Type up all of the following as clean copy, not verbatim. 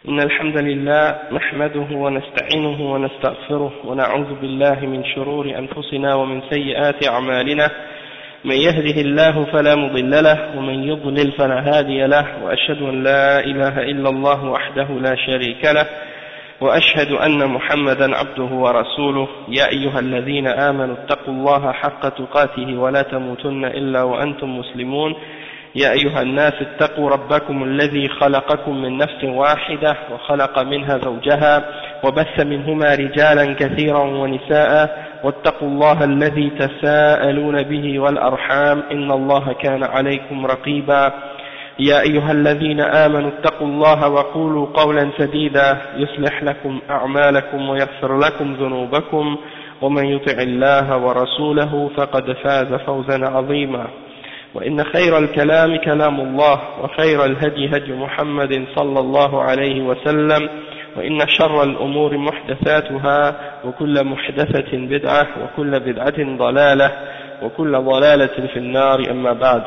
إن الحمد لله نحمده ونستعينه ونستغفره ونعوذ بالله من شرور أنفسنا ومن سيئات أعمالنا من يهده الله فلا مضل له ومن يضلل فلا هادي له وأشهد أن لا إله إلا الله وحده لا شريك له وأشهد أن محمدا عبده ورسوله يا أيها الذين آمنوا اتقوا الله حق تقاته ولا تموتن إلا وأنتم مسلمون يا أيها الناس اتقوا ربكم الذي خلقكم من نفس واحدة وخلق منها زوجها وبث منهما رجالا كثيرا ونساء واتقوا الله الذي تساءلون به والأرحام إن الله كان عليكم رقيبا يا أيها الذين آمنوا اتقوا الله وقولوا قولا سديدا يصلح لكم أعمالكم ويغفر لكم ذنوبكم ومن يطع الله ورسوله فقد فاز فوزا عظيما وإن خير الكلام كلام الله وخير الهدي هدي محمد صلى الله عليه وسلم وإن شر الأمور محدثاتها وكل محدثة بدعة وكل بدعة ضلالة وكل ضلالة في النار أما بعد.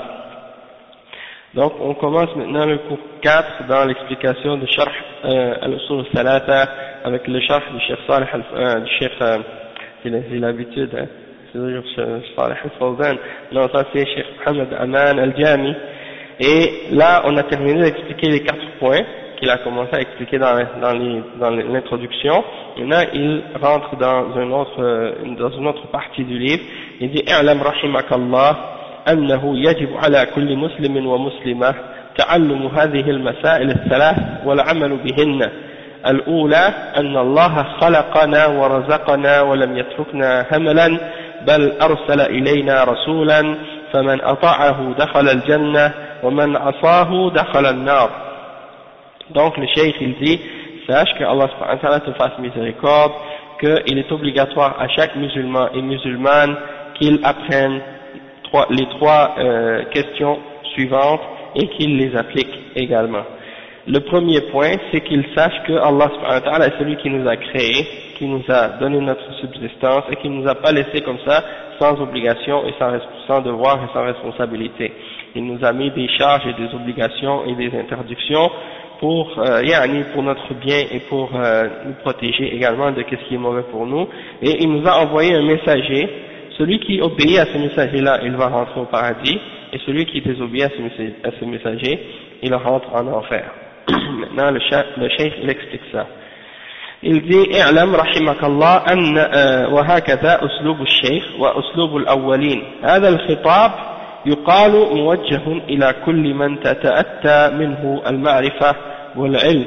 Donc on commence maintenant le cours 4 dans l'explication du Sharh al-Usul al-Thalatha avec le Sharh du Cheikh Salih du Cheikh, c'est l'habitude, hein. C'est toujours Salih al-Fawzan, non ça c'est Cheikh Mohamed Aman al-Jami, et là on a terminé d'expliquer les 4 points qu'il a commencé à expliquer dans l'introduction. Maintenant il rentre dans une autre partie du livre. Il dit i'lam rahimakallah أنه يجب على كل مسلم ومسلمة تعلم هذه المسائل الثلاث والعمل بهن. الأولى أن الله خلقنا ورزقنا ولم يتركنا هملا بل أرسل إلينا رسولا فمن أطاعه دخل الجنة ومن عصاه دخل النار. Donc le cheikh il dit, sache que Allah subhanahu wa ta'ala te fasse miséricorde, qu'il est obligatoire à chaque musulman et musulmane qu'il apprenne les trois questions suivantes et qu'il les applique également. Le premier point, c'est qu'il sache que Allah subhanahu wa ta'ala est celui qui nous a créés, qui nous a donné notre subsistance et qui nous a pas laissé comme ça sans obligation et sans devoir et sans responsabilité. Il nous a mis des charges et des obligations et des interdictions pour notre bien et pour nous protéger également de ce qui est mauvais pour nous. Et il nous a envoyé un messager. Celui qui obéit à ce messager-là, il va rentrer au paradis, et celui qui désobéit à ce messager, il rentre en enfer. Maintenant, le cheikh, il explique ça. Il dit, اعلم رحمك الله أن وهكذا أسلوب الشيخ وأسلوب الأولين. هذا الخطاب يقال موجه إلى كل من تتأتى منه المعرفة والعلم.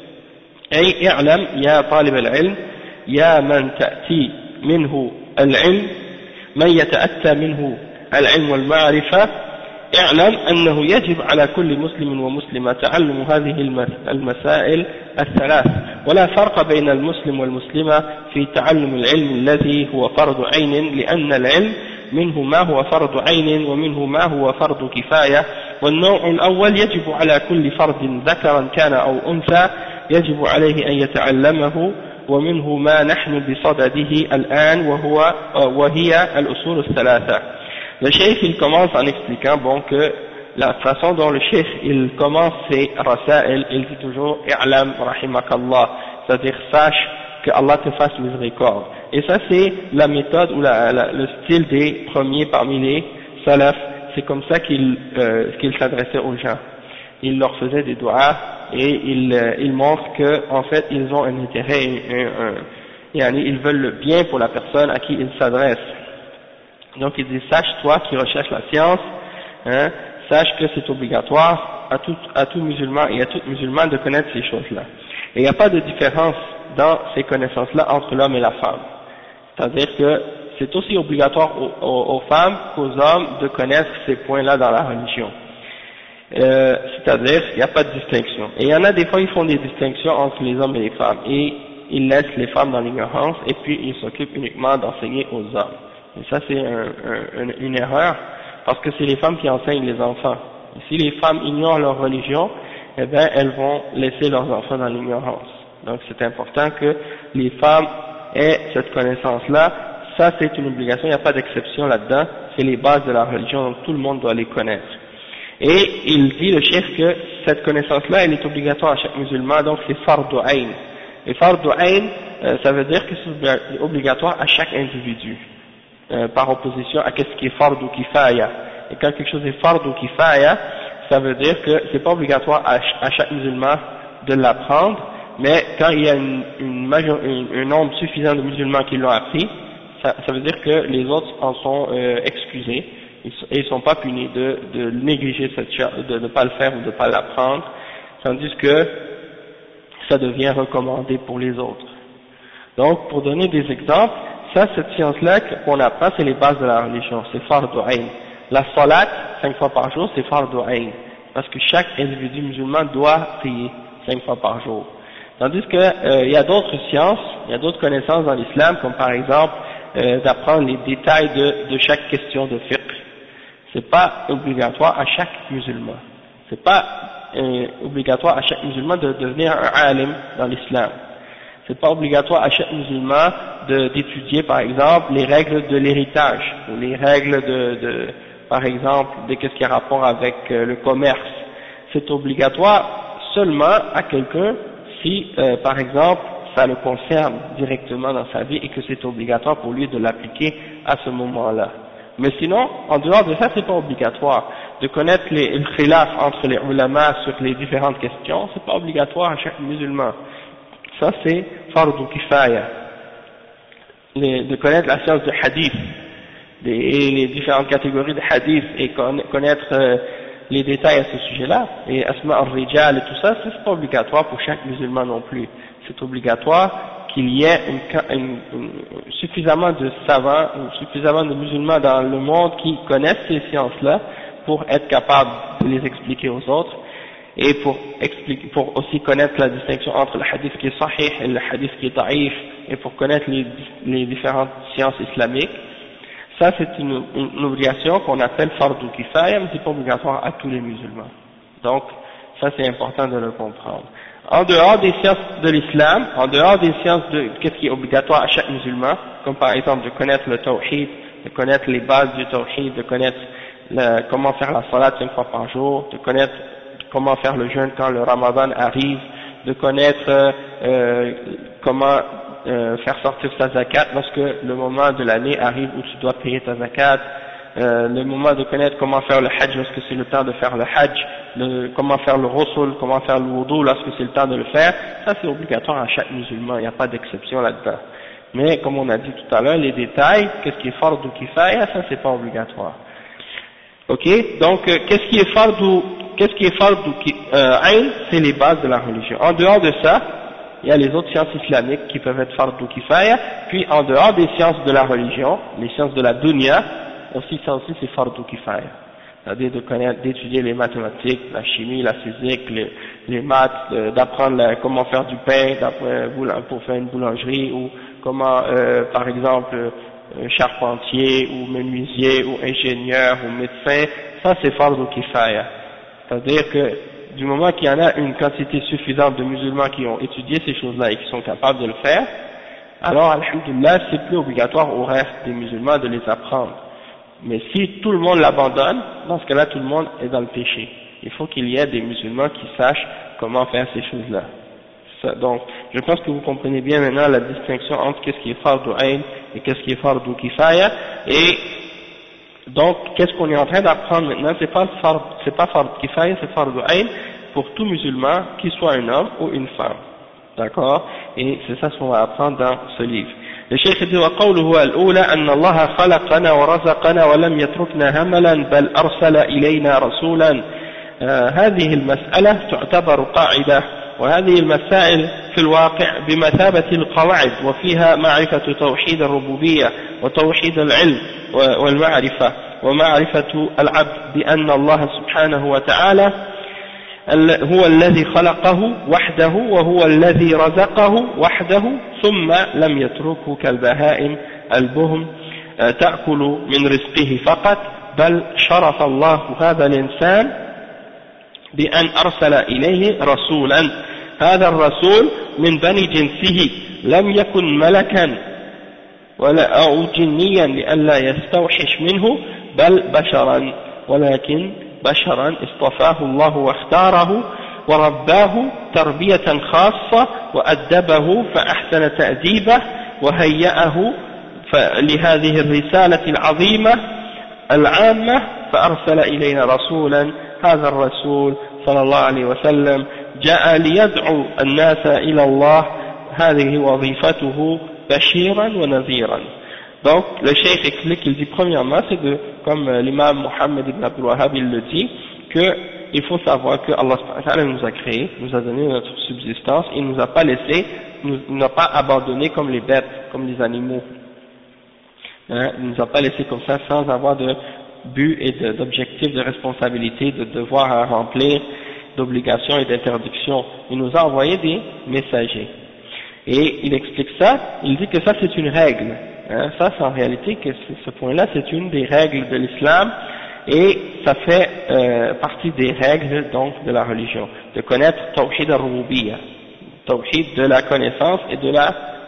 أي اعلم يا طالب العلم، يا من تأتي منه العلم، من يتأتى منه العلم والمعرفة، اعلم أنه يجب على كل مسلم ومسلمة تعلم هذه المسائل الثلاث، ولا فرق بين المسلم والمسلمة في تعلم العلم الذي هو فرض عين، لأن العلم منه ما هو فرض عين ومنه ما هو فرض كفاية، والنوع الأول يجب على كل فرد ذكرا كان أو أنثى يجب عليه أن يتعلمه، ومنه ما نحن بصدده الآن وهي الأصول الثلاثة. Le cheikh il commence en expliquant que la façon dont le cheikh il commence ses rasail, il dit toujours i'lam rahimakallah, c'est-à-dire sache que Allah te fasse miséricorde. Et ça c'est la méthode ou le style des premiers parmi les salaf, c'est comme ça qu'il s'adressait aux gens. Il leur faisait des doigts et il montre que en fait ils ont un intérêt, ils veulent le bien pour la personne à qui ils s'adressent. Donc il dit sache toi qui recherches la science, sache que c'est obligatoire à tout musulman et à toute musulmane de connaître ces choses-là. Et il n'y a pas de différence dans ces connaissances-là entre l'homme et la femme. C'est-à-dire que c'est aussi obligatoire aux femmes qu'aux hommes de connaître ces points-là dans la religion. C'est-à-dire qu'il n'y a pas de distinction. Et il y en a des fois ils font des distinctions entre les hommes et les femmes, et ils laissent les femmes dans l'ignorance, et puis ils s'occupent uniquement d'enseigner aux hommes. Et ça c'est une erreur, parce que c'est les femmes qui enseignent les enfants. Et si les femmes ignorent leur religion, eh bien elles vont laisser leurs enfants dans l'ignorance. Donc c'est important que les femmes aient cette connaissance-là. Ça c'est une obligation, il n'y a pas d'exception là-dedans, c'est les bases de la religion, donc tout le monde doit les connaître. Et il dit le chef que cette connaissance-là, elle est obligatoire à chaque musulman, donc c'est fardu ayn. Et fardu ayn, ça veut dire que c'est obligatoire à chaque individu, par opposition à ce qui est fardu kifaya. Et quand quelque chose est fardu kifaya, ça veut dire que c'est pas obligatoire à chaque musulman de l'apprendre, mais quand il y a un nombre suffisant de musulmans qui l'ont appris, ça veut dire que les autres en sont excusés, et ils sont pas punis de négliger cette chose, de ne pas le faire ou de ne pas l'apprendre, tandis que ça devient recommandé pour les autres. Donc, pour donner des exemples, cette science-là qu'on apprend, c'est les bases de la religion, c'est fardu ayn. La salat, 5 fois par jour, c'est fardu ayn, parce que chaque individu musulman doit prier 5 fois par jour. Tandis que il y a d'autres sciences, il y a d'autres connaissances dans l'islam, comme par exemple d'apprendre les détails de chaque question de fiqh. C'est pas obligatoire à chaque musulman. C'est pas obligatoire à chaque musulman de devenir un alim dans l'islam. C'est pas obligatoire à chaque musulman d'étudier par exemple les règles de l'héritage, ou les règles par exemple de qu'est-ce qui a rapport avec le commerce. C'est obligatoire seulement à quelqu'un si par exemple ça le concerne directement dans sa vie et que c'est obligatoire pour lui de l'appliquer à ce moment-là. Mais sinon, en dehors de ça, c'est pas obligatoire. De connaître le khilaf entre les ulama sur les différentes questions, c'est pas obligatoire à chaque musulman. Ça c'est fardu kifaya. De connaître la science du hadith, les différentes catégories de hadith et connaître les détails à ce sujet-là, et asma al-rijal et tout ça, c'est pas obligatoire pour chaque musulman non plus. C'est obligatoire qu'il y ait suffisamment de savants ou suffisamment de musulmans dans le monde qui connaissent ces sciences-là pour être capables de les expliquer aux autres et pour aussi connaître la distinction entre le hadith qui est sahih et le hadith qui est da'if et pour connaître les différentes sciences islamiques. Ça c'est une obligation qu'on appelle fardu kifaya, mais c'est pas obligatoire à tous les musulmans. Donc ça c'est important de le comprendre. En dehors des sciences de l'islam, en dehors des sciences de qu'est-ce qui est obligatoire à chaque musulman, comme par exemple de connaître le tawhid, de connaître les bases du tawhid, de connaître comment faire la salat 5 fois par jour, de connaître comment faire le jeûne quand le ramadan arrive, de connaître comment faire sortir sa zakat lorsque le moment de l'année arrive où tu dois payer ta zakat, le moment de connaître comment faire le hajj lorsque c'est le temps de faire le hajj, comment faire le ghusl, comment faire le wudu lorsque c'est le temps de le faire, ça c'est obligatoire à chaque musulman, il n'y a pas d'exception là-dedans. Mais comme on a dit tout à l'heure, les détails, qu'est-ce qui est fardu kifaya, ça c'est pas obligatoire. Ok, donc qu'est-ce qui est fardu ayn, c'est les bases de la religion. En dehors de ça, il y a les autres sciences islamiques qui peuvent être fardu kifaya, puis en dehors des sciences de la religion, les sciences de la dunya, aussi ça aussi c'est fardu kifaya. C'est-à-dire de connaître, d'étudier les mathématiques, la chimie, la physique, les maths, d'apprendre comment faire du pain pour faire une boulangerie, ou comment par exemple charpentier ou menuisier ou ingénieur ou médecin, ça c'est fardu kifaya. C'est-à-dire que du moment qu'il y en a une quantité suffisante de musulmans qui ont étudié ces choses-là et qui sont capables de le faire, alors alhamdoulilah c'est plus obligatoire au reste des musulmans de les apprendre. Mais si tout le monde l'abandonne, dans ce cas-là tout le monde est dans le péché. Il faut qu'il y ait des musulmans qui sachent comment faire ces choses-là. Donc, je pense que vous comprenez bien maintenant la distinction entre qu'est-ce qui est fardu ayn et qu'est-ce qui est fardu kifaya. Et donc, qu'est-ce qu'on est en train d'apprendre maintenant? C'est pas fardu kifaya, c'est fardu ayn pour tout musulman, qu'il soit un homme ou une femme. D'accord? Et c'est ça ce qu'on va apprendre dans ce livre. Le cheikh dit وقوله الأولى أن الله خلقنا ورزقنا ولم يتركنا هملا بل أرسل إلينا رسولا. هذه المسألة تعتبر قاعدة، وهذه المسائل في الواقع بمثابة القواعد، وفيها معرفة توحيد الربوبية وتوحيد العلم والمعرفة ومعرفة العبد بأن الله سبحانه وتعالى هو الذي خلقه وحده وهو الذي رزقه وحده ثم لم يتركه كالبهائم البهم تأكل من رزقه فقط، بل شرف الله هذا الإنسان بأن أرسل إليه رسولا. هذا الرسول من بني جنسه، لم يكن ملكا ولا أو جنيا لئلا يستوحش منه، بل بشرا ولكن بشرا اصطفاه الله واختاره ورباه تربية خاصة وأدبه فأحسن تأديبه وهيأه لهذه الرسالة العظيمة العامة فأرسل إلينا رسولا هذا الرسول صلى الله عليه وسلم جاء ليدعو الناس إلى الله هذه وظيفته بشيرا ونذيرا. Donc le cheikh explique, il dit premièrement, c'est de, comme l'imam Mohammed ibn Abdul Wahhab il le dit, qu'il faut savoir que Allah subhanahu wa ta'ala nous a créé, nous a donné notre subsistance, il nous a pas laissé, il nous a pas abandonné comme les bêtes, comme les animaux. Hein, il nous a pas laissé comme ça sans avoir de but et d'objectif, de responsabilité, de devoir à remplir, d'obligations et d'interdictions. Il nous a envoyé des messagers. Et il explique ça, il dit que ça c'est une règle. Hein, ça c'est en réalité que ce point-là c'est une des règles de l'islam et ça fait partie des règles donc de la religion. De connaître Tawhid al-Rububiyya, Tawhid de la connaissance et de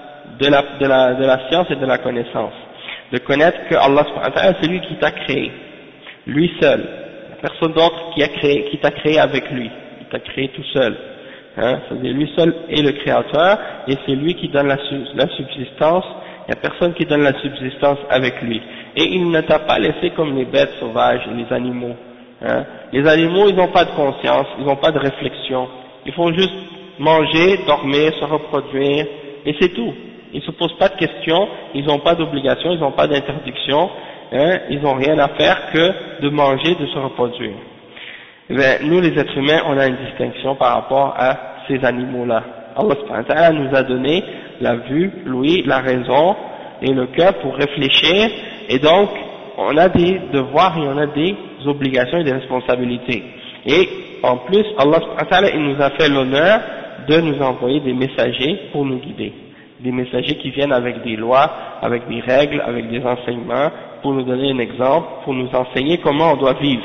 la science et de la connaissance. De connaître que Allah subhanahu wa ta'ala c'est lui qui t'a créé, lui seul, personne d'autre qui t'a créé avec lui, il t'a créé tout seul. Hein, c'est-à-dire lui seul est le créateur et c'est lui qui donne la subsistance, il n'y a personne qui donne la subsistance avec lui. Et il ne t'a pas laissé comme les bêtes sauvages, les animaux. Hein. Les animaux ils n'ont pas de conscience, ils n'ont pas de réflexion, ils font juste manger, dormir, se reproduire et c'est tout. Ils ne se posent pas de questions, ils n'ont pas d'obligation, ils n'ont pas d'interdiction, hein, ils n'ont rien à faire que de manger, de se reproduire. Eh bien, nous les êtres humains, on a une distinction par rapport à ces animaux-là. Allah subhanahu wa ta'ala nous a donné la vue, l'ouïe, la raison et le cœur pour réfléchir, et donc on a des devoirs et on a des obligations et des responsabilités. Et en plus, Allah subhanahu wa ta'ala, il nous a fait l'honneur de nous envoyer des messagers pour nous guider. Des messagers qui viennent avec des lois, avec des règles, avec des enseignements, pour nous donner un exemple, pour nous enseigner comment on doit vivre.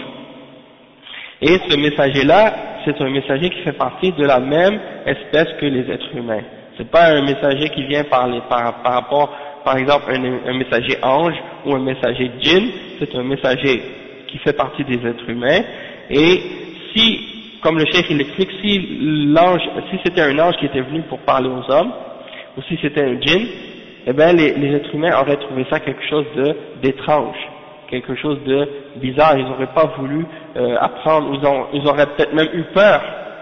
Et ce messager-là, c'est un messager qui fait partie de la même espèce que les êtres humains. C'est pas un messager qui vient par rapport, par exemple, un messager ange ou un messager djinn, c'est un messager qui fait partie des êtres humains. Et si, comme le cheikh il explique, si c'était un ange qui était venu pour parler aux hommes, ou si c'était un djinn, eh bien les êtres humains auraient trouvé ça quelque chose d'étrange, quelque chose de bizarre, ils n'auraient pas voulu apprendre, ils auraient peut-être même eu peur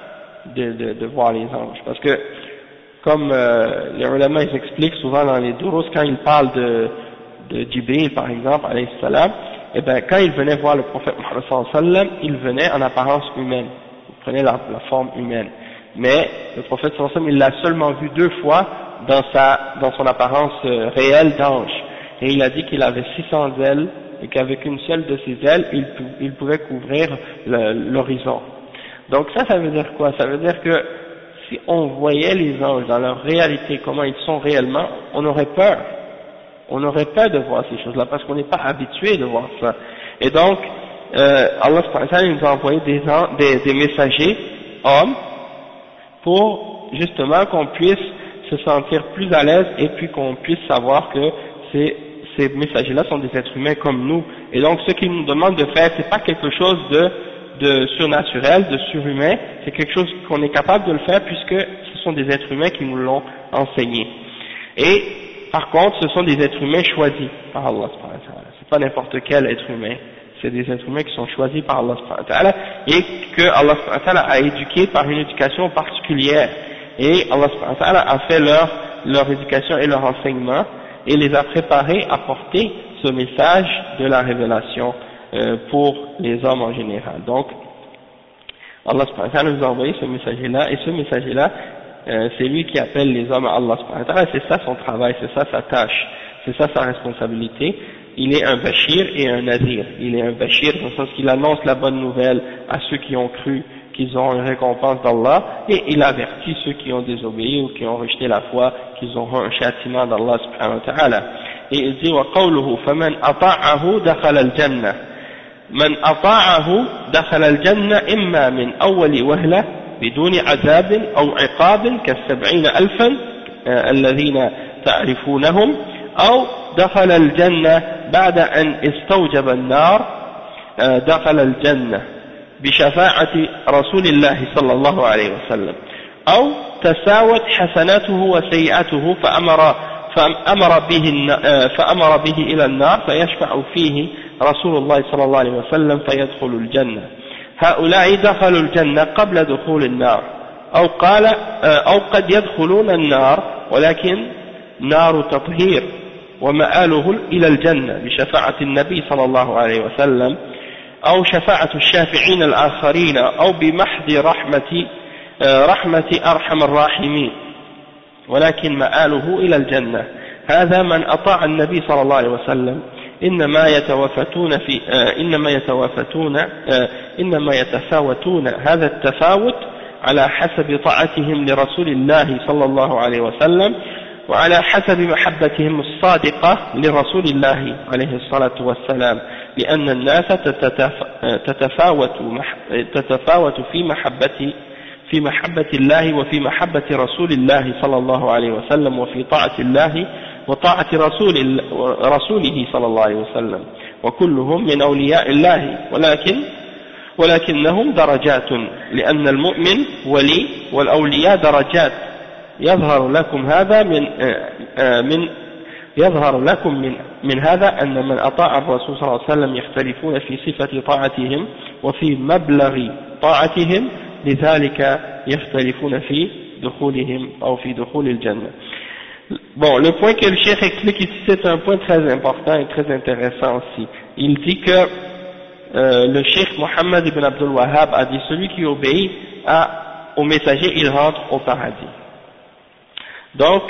de voir les anges, parce que comme les ulama ils expliquent souvent dans les durus, quand ils parlent de Jibril par exemple, alayhi salam, eh bien quand ils venaient voir le prophète Muhammad sallallahu alayhi wa sallam, ils venaient en apparence humaine, ils prenaient la forme humaine, mais le prophète sallallahu alayhi wa sallam il l'a seulement vu 2 fois dans son apparence réelle d'ange, et il a dit qu'il avait 600 ailes et qu'avec une seule de ses ailes il pouvait couvrir l'horizon. Donc ça veut dire quoi? Ça veut dire que si on voyait les anges dans leur réalité, comment ils sont réellement, on aurait peur de voir ces choses là parce qu'on n'est pas habitué de voir ça. Et donc Allah subhanahu wa ta'ala nous a envoyé des messagers hommes pour justement qu'on puisse se sentir plus à l'aise et puis qu'on puisse savoir que ces messagers-là sont des êtres humains comme nous. Et donc ce qu'ils nous demandent de faire, c'est pas quelque chose de surnaturel, de surhumain, c'est quelque chose qu'on est capable de le faire puisque ce sont des êtres humains qui nous l'ont enseigné. Et par contre, ce sont des êtres humains choisis par Allah subhanahu wa ta'ala. C'est pas n'importe quel être humain, c'est des êtres humains qui sont choisis par Allah subhanahu wa ta'ala et que Allah subhanahu wa ta'ala a éduqués par une éducation particulière. Et Allah subhanahu wa ta'ala a fait leur éducation et leur enseignement et les a préparés à porter ce message de la révélation pour les hommes en général. Donc Allah subhanahu wa ta'ala nous a envoyé ce messager-là, et ce messager-là c'est lui qui appelle les hommes à Allah subhanahu wa ta'ala, c'est ça son travail, c'est ça sa tâche, c'est ça sa responsabilité. Il est un bashir et un nazir. Il est un bashir dans le sens qu'il annonce la bonne nouvelle à ceux qui ont cru qu'ils auront une récompense d'Allah, et il avertit ceux qui ont désobéi ou qui ont rejeté la foi qu'ils auront un châtiment d'Allah subhanahu wa ta'ala. Et il dit وَقَوْلُهُ فَمَنْ أَطَاعَهُ دَخَلَ الْجَنَّةِ من أطاعه دخل الجنة إما من أول وهلة بدون عذاب أو عقاب ك70,000 الذين تعرفونهم أو دخل الجنة بعد أن استوجب النار دخل الجنة بشفاعة رسول الله صلى الله عليه وسلم أو تساوت حسناته وسيئاته فأمر به إلى النار فيشفع فيه رسول الله صلى الله عليه وسلم فيدخل الجنة. هؤلاء دخلوا الجنة قبل دخول النار أو قد يدخلون النار ولكن نار تطهير ومآله إلى الجنة بشفاعة النبي صلى الله عليه وسلم أو شفاعة الشافعين الآخرين أو بمحض رحمة أرحم الراحمين ولكن مآله إلى الجنة. هذا من أطاع النبي صلى الله عليه وسلم إنما يتفاوتون هذا التفاوت على حسب طاعتهم لرسول الله صلى الله عليه وسلم وعلى حسب محبتهم الصادقة لرسول الله عليه الصلاة والسلام لأن الناس تتفاوت في محبة الله وفي محبة رسول الله صلى الله عليه وسلم وفي طاعة الله وطاعة رسوله صلى الله عليه وسلم وكلهم من أولياء الله ولكنهم درجات لأن المؤمن ولي والأولياء درجات يظهر لكم من هذا أن من أطاع الرسول صلى الله عليه وسلم يختلفون في صفة طاعتهم وفي مبلغ طاعتهم لذلك يختلفون في دخولهم أو في دخول الجنة. Bon, le point que le cheikh explique ici, c'est un point très important et très intéressant aussi. Il dit que le cheikh Mohammed ibn Abdul Wahhab a dit celui qui obéit au messager, il rentre au paradis. Donc,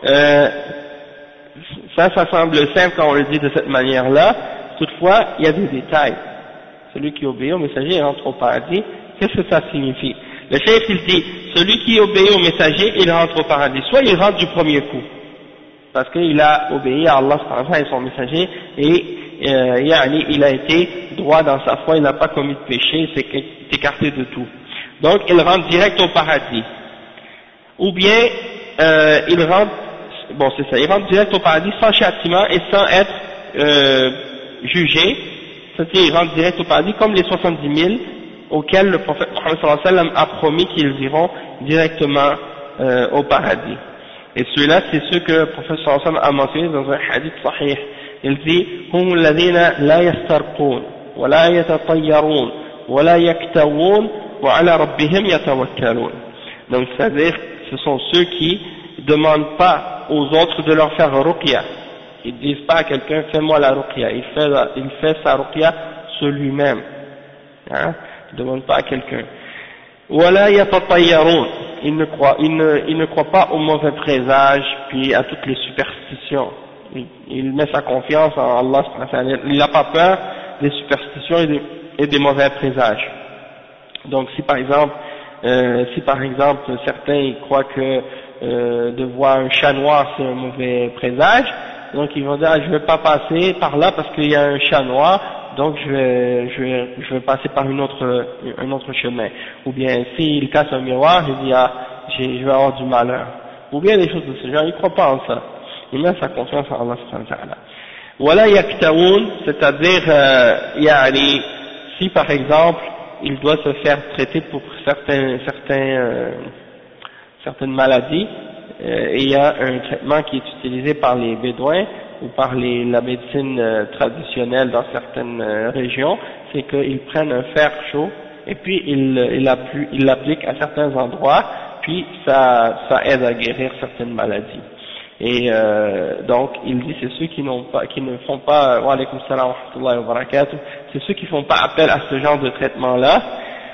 ça semble simple quand on le dit de cette manière-là. Toutefois, il y a des détails. Celui qui obéit au messager, il rentre au paradis. Qu'est-ce que ça signifie? Le cheikh il dit, celui qui obéit au messager, il rentre au paradis. Soit il rentre du premier coup, parce qu'il a obéi à Allah et son messager, et il a été droit dans sa foi, il n'a pas commis de péché, il s'est écarté de tout. Donc il rentre direct au paradis. Ou bien il rentre direct au paradis sans châtiment et sans être jugé. C'est-à-dire il rentre direct au paradis comme les 70 000 auxquels le prophète Mohammed sallallahu alayhi wa sallam a promis qu'ils iront directement au paradis. Et ceux-là, c'est ceux que le prophète sallallahu alayhi wa sallam a mentionné dans un hadith sahih. Il dit hum alladhina la yastarqun wa la yatatayyarun wa la yaktawun wa ala rabbihim yatawakkalun. Donc c'est-à-dire ce sont ceux qui demandent pas aux autres de leur faire ruqya. Ils disent pas à quelqu'un fais-moi la ruqya, il fait sa ruqya sur lui-même. Hein? Il ne demande pas à quelqu'un. Wala yatatayyarun, il ne croit pas aux mauvais présages puis à toutes les superstitions. Il met sa confiance en Allah, il n'a pas peur des superstitions et des mauvais présages. Donc si par exemple certains ils croient que de voir un chat noir c'est un mauvais présage, donc ils vont dire je vais pas passer par là parce qu'il y a un chat noir, donc je vais passer par un autre chemin. Ou bien s'il casse un miroir, il dit je vais avoir du malheur. Ou bien des choses de ce genre, il croit pas en ça. Il met sa confiance en Allah subhanahu wa ta'ala. Wala yaktaoun, c'est-à-dire si par exemple il doit se faire traiter pour certaines maladies, et il y a un traitement qui est utilisé par les bédouins ou par la médecine traditionnelle dans certaines régions, c'est qu'ils prennent un fer chaud et puis ils l'appliquent à certains endroits, puis ça aide à guérir certaines maladies. Et donc il dit c'est ceux qui ne font pas wa alaykum salam wa rahmatullahi wa barakatuh, c'est ceux qui font pas appel à ce genre de traitement là.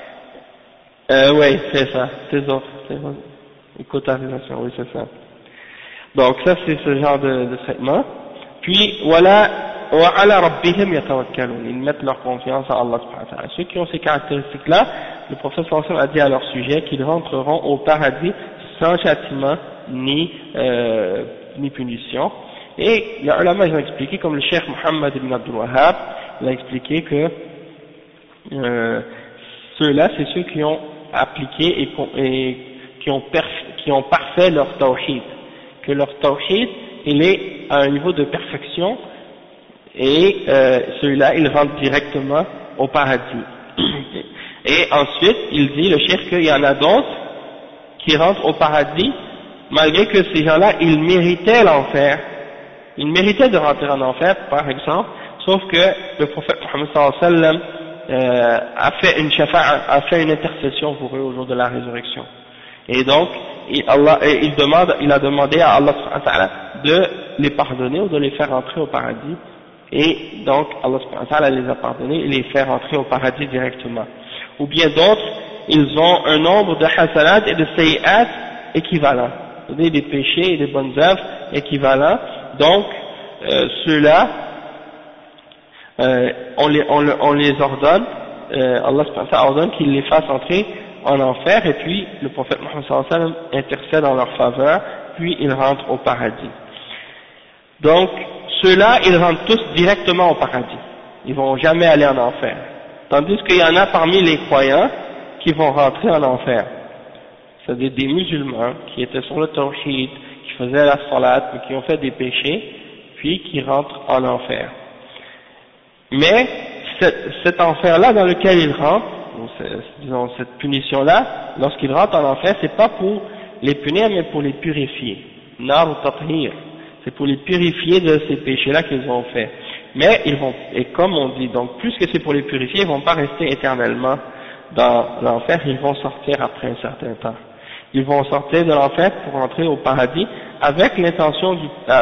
Oui, c'est ça, c'est autres. Écotarisation, oui c'est ça. Donc ça c'est ce genre de traitement. Puis voilà, wa ala rabbihim yatawakkalun, ils mettent leur confiance en Allah subhanahu wa ta'ala. Ceux qui ont ces caractéristiques là, le prophète sallallahu alayhi wa sallam a dit à leur sujet qu'ils rentreront au paradis sans châtiment ni punition. Et les ulama ils ont expliqué, comme le cheikh Mohammed ibn Abdul Wahhab, il a expliqué que ceux-là c'est ceux qui ont appliqué et qui ont parfait leur tawhid, que leur tawhid il est à un niveau de perfection, et ceux-là ils rentrent directement au paradis. Et ensuite, il dit, le cheikh, qu'il y en a d'autres qui rentrent au paradis, malgré que ces gens-là, ils méritaient l'enfer. Ils méritaient de rentrer en enfer, par exemple, sauf que le prophète Muhammad sallallahu alayhi wa sallam a fait une shafa'a, a fait une intercession pour eux au jour de la résurrection. Et donc, il a demandé à Allah subhanahu wa ta'ala de les pardonner ou de les faire entrer au paradis. Et donc, Allah subhanahu wa ta'ala les a pardonnés et les fait rentrer au paradis directement. Ou bien d'autres, ils ont un nombre de hasanat et de sayyat équivalents. C'est-à-dire des péchés et des bonnes œuvres équivalents. Donc, ceux-là, on les ordonne, Allah subhanahu wa ta'ala ordonne qu'ils les fassent entrer en enfer, et puis le prophète Muhammad sallallahu alayhi wa sallam intercède en leur faveur, puis ils rentrent au paradis. Donc, ceux-là, ils rentrent tous directement au paradis. Ils vont jamais aller en enfer. Tandis qu'il y en a parmi les croyants qui vont rentrer en enfer. C'est-à-dire des musulmans qui étaient sur le tawhid, qui faisaient la salat, mais qui ont fait des péchés, puis qui rentrent en enfer. Mais cet enfer-là dans lequel ils rentrent, disons cette punition-là, lorsqu'ils rentrent en enfer, c'est pas pour les punir, mais pour les purifier. Nar ou tathir, c'est pour les purifier de ces péchés-là qu'ils ont fait. Mais ils vont, et comme on dit, donc plus que c'est pour les purifier, ils vont pas rester éternellement dans l'enfer, ils vont sortir après un certain temps. Ils vont sortir de l'enfer pour entrer au paradis avec l'intercession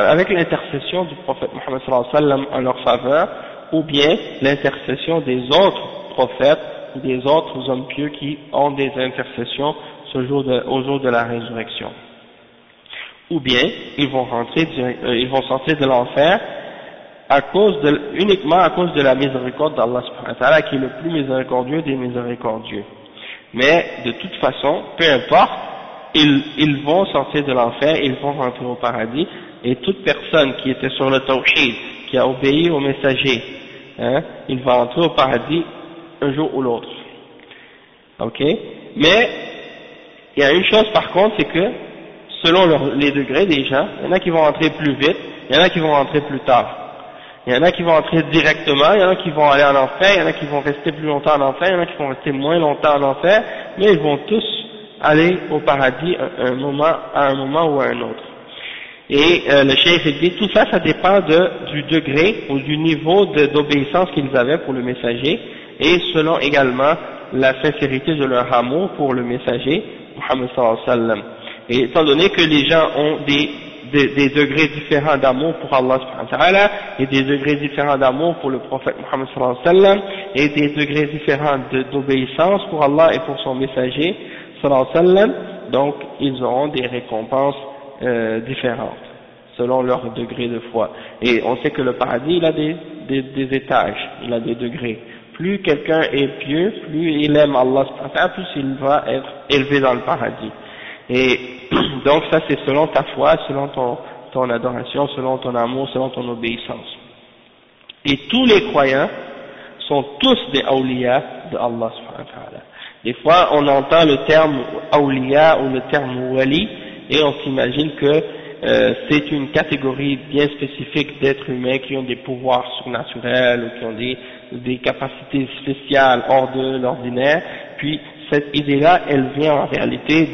du prophète Muhammad sallallahu alayhi wa sallam en leur faveur, ou bien l'intercession des autres prophètes ou des autres hommes pieux qui ont des intercessions au jour de la résurrection. Ou bien ils vont sortir de l'enfer uniquement à cause de la miséricorde d'Allah subhanahu wa ta'ala, qui est le plus miséricordieux des miséricordieux. Mais de toute façon, peu importe, ils vont sortir de l'enfer, ils vont rentrer au paradis, et toute personne qui était sur le tawhid, qui a obéi au messager, il va entrer au paradis un jour ou l'autre. Ok? Mais il y a une chose par contre, c'est que selon les degrés des gens, il y en a qui vont entrer plus vite, il y en a qui vont entrer plus tard. Il y en a qui vont entrer directement, il y en a qui vont aller en enfer, il y en a qui vont rester plus longtemps en enfer, il y en a qui vont rester moins longtemps en enfer, mais ils vont tous aller au paradis à un moment ou à un autre. Et le cheikh dit, tout ça, ça dépend du degré ou du niveau d'obéissance qu'ils avaient pour le messager, et selon également la sincérité de leur amour pour le messager, Muhammad sallallahu alayhi wa sallam. Et étant donné que les gens ont des degrés différents d'amour pour Allah subhanahu wa ta'ala, et des degrés différents d'amour pour le prophète Muhammad sallallahu alayhi wa sallam, et des degrés différents d'obéissance pour Allah et pour son messager sallallahu alayhi wa sallam, donc ils auront des récompenses différentes selon leur degré de foi. Et on sait que le paradis, il a des étages, il a des degrés. Plus quelqu'un est pieux, plus il aime Allah subhanahu wa ta'ala, plus il va être élevé dans le paradis. Et donc ça c'est selon ta foi, selon ton adoration, selon ton amour, selon ton obéissance. Et tous les croyants sont tous des awliya de Allah subhanahu wa ta'ala. Des fois on entend le terme awliya ou le terme wali et on s'imagine que c'est une catégorie bien spécifique d'êtres humains qui ont des pouvoirs surnaturels ou qui ont des capacités spéciales hors de l'ordinaire. Puis cette idée-là, elle vient en réalité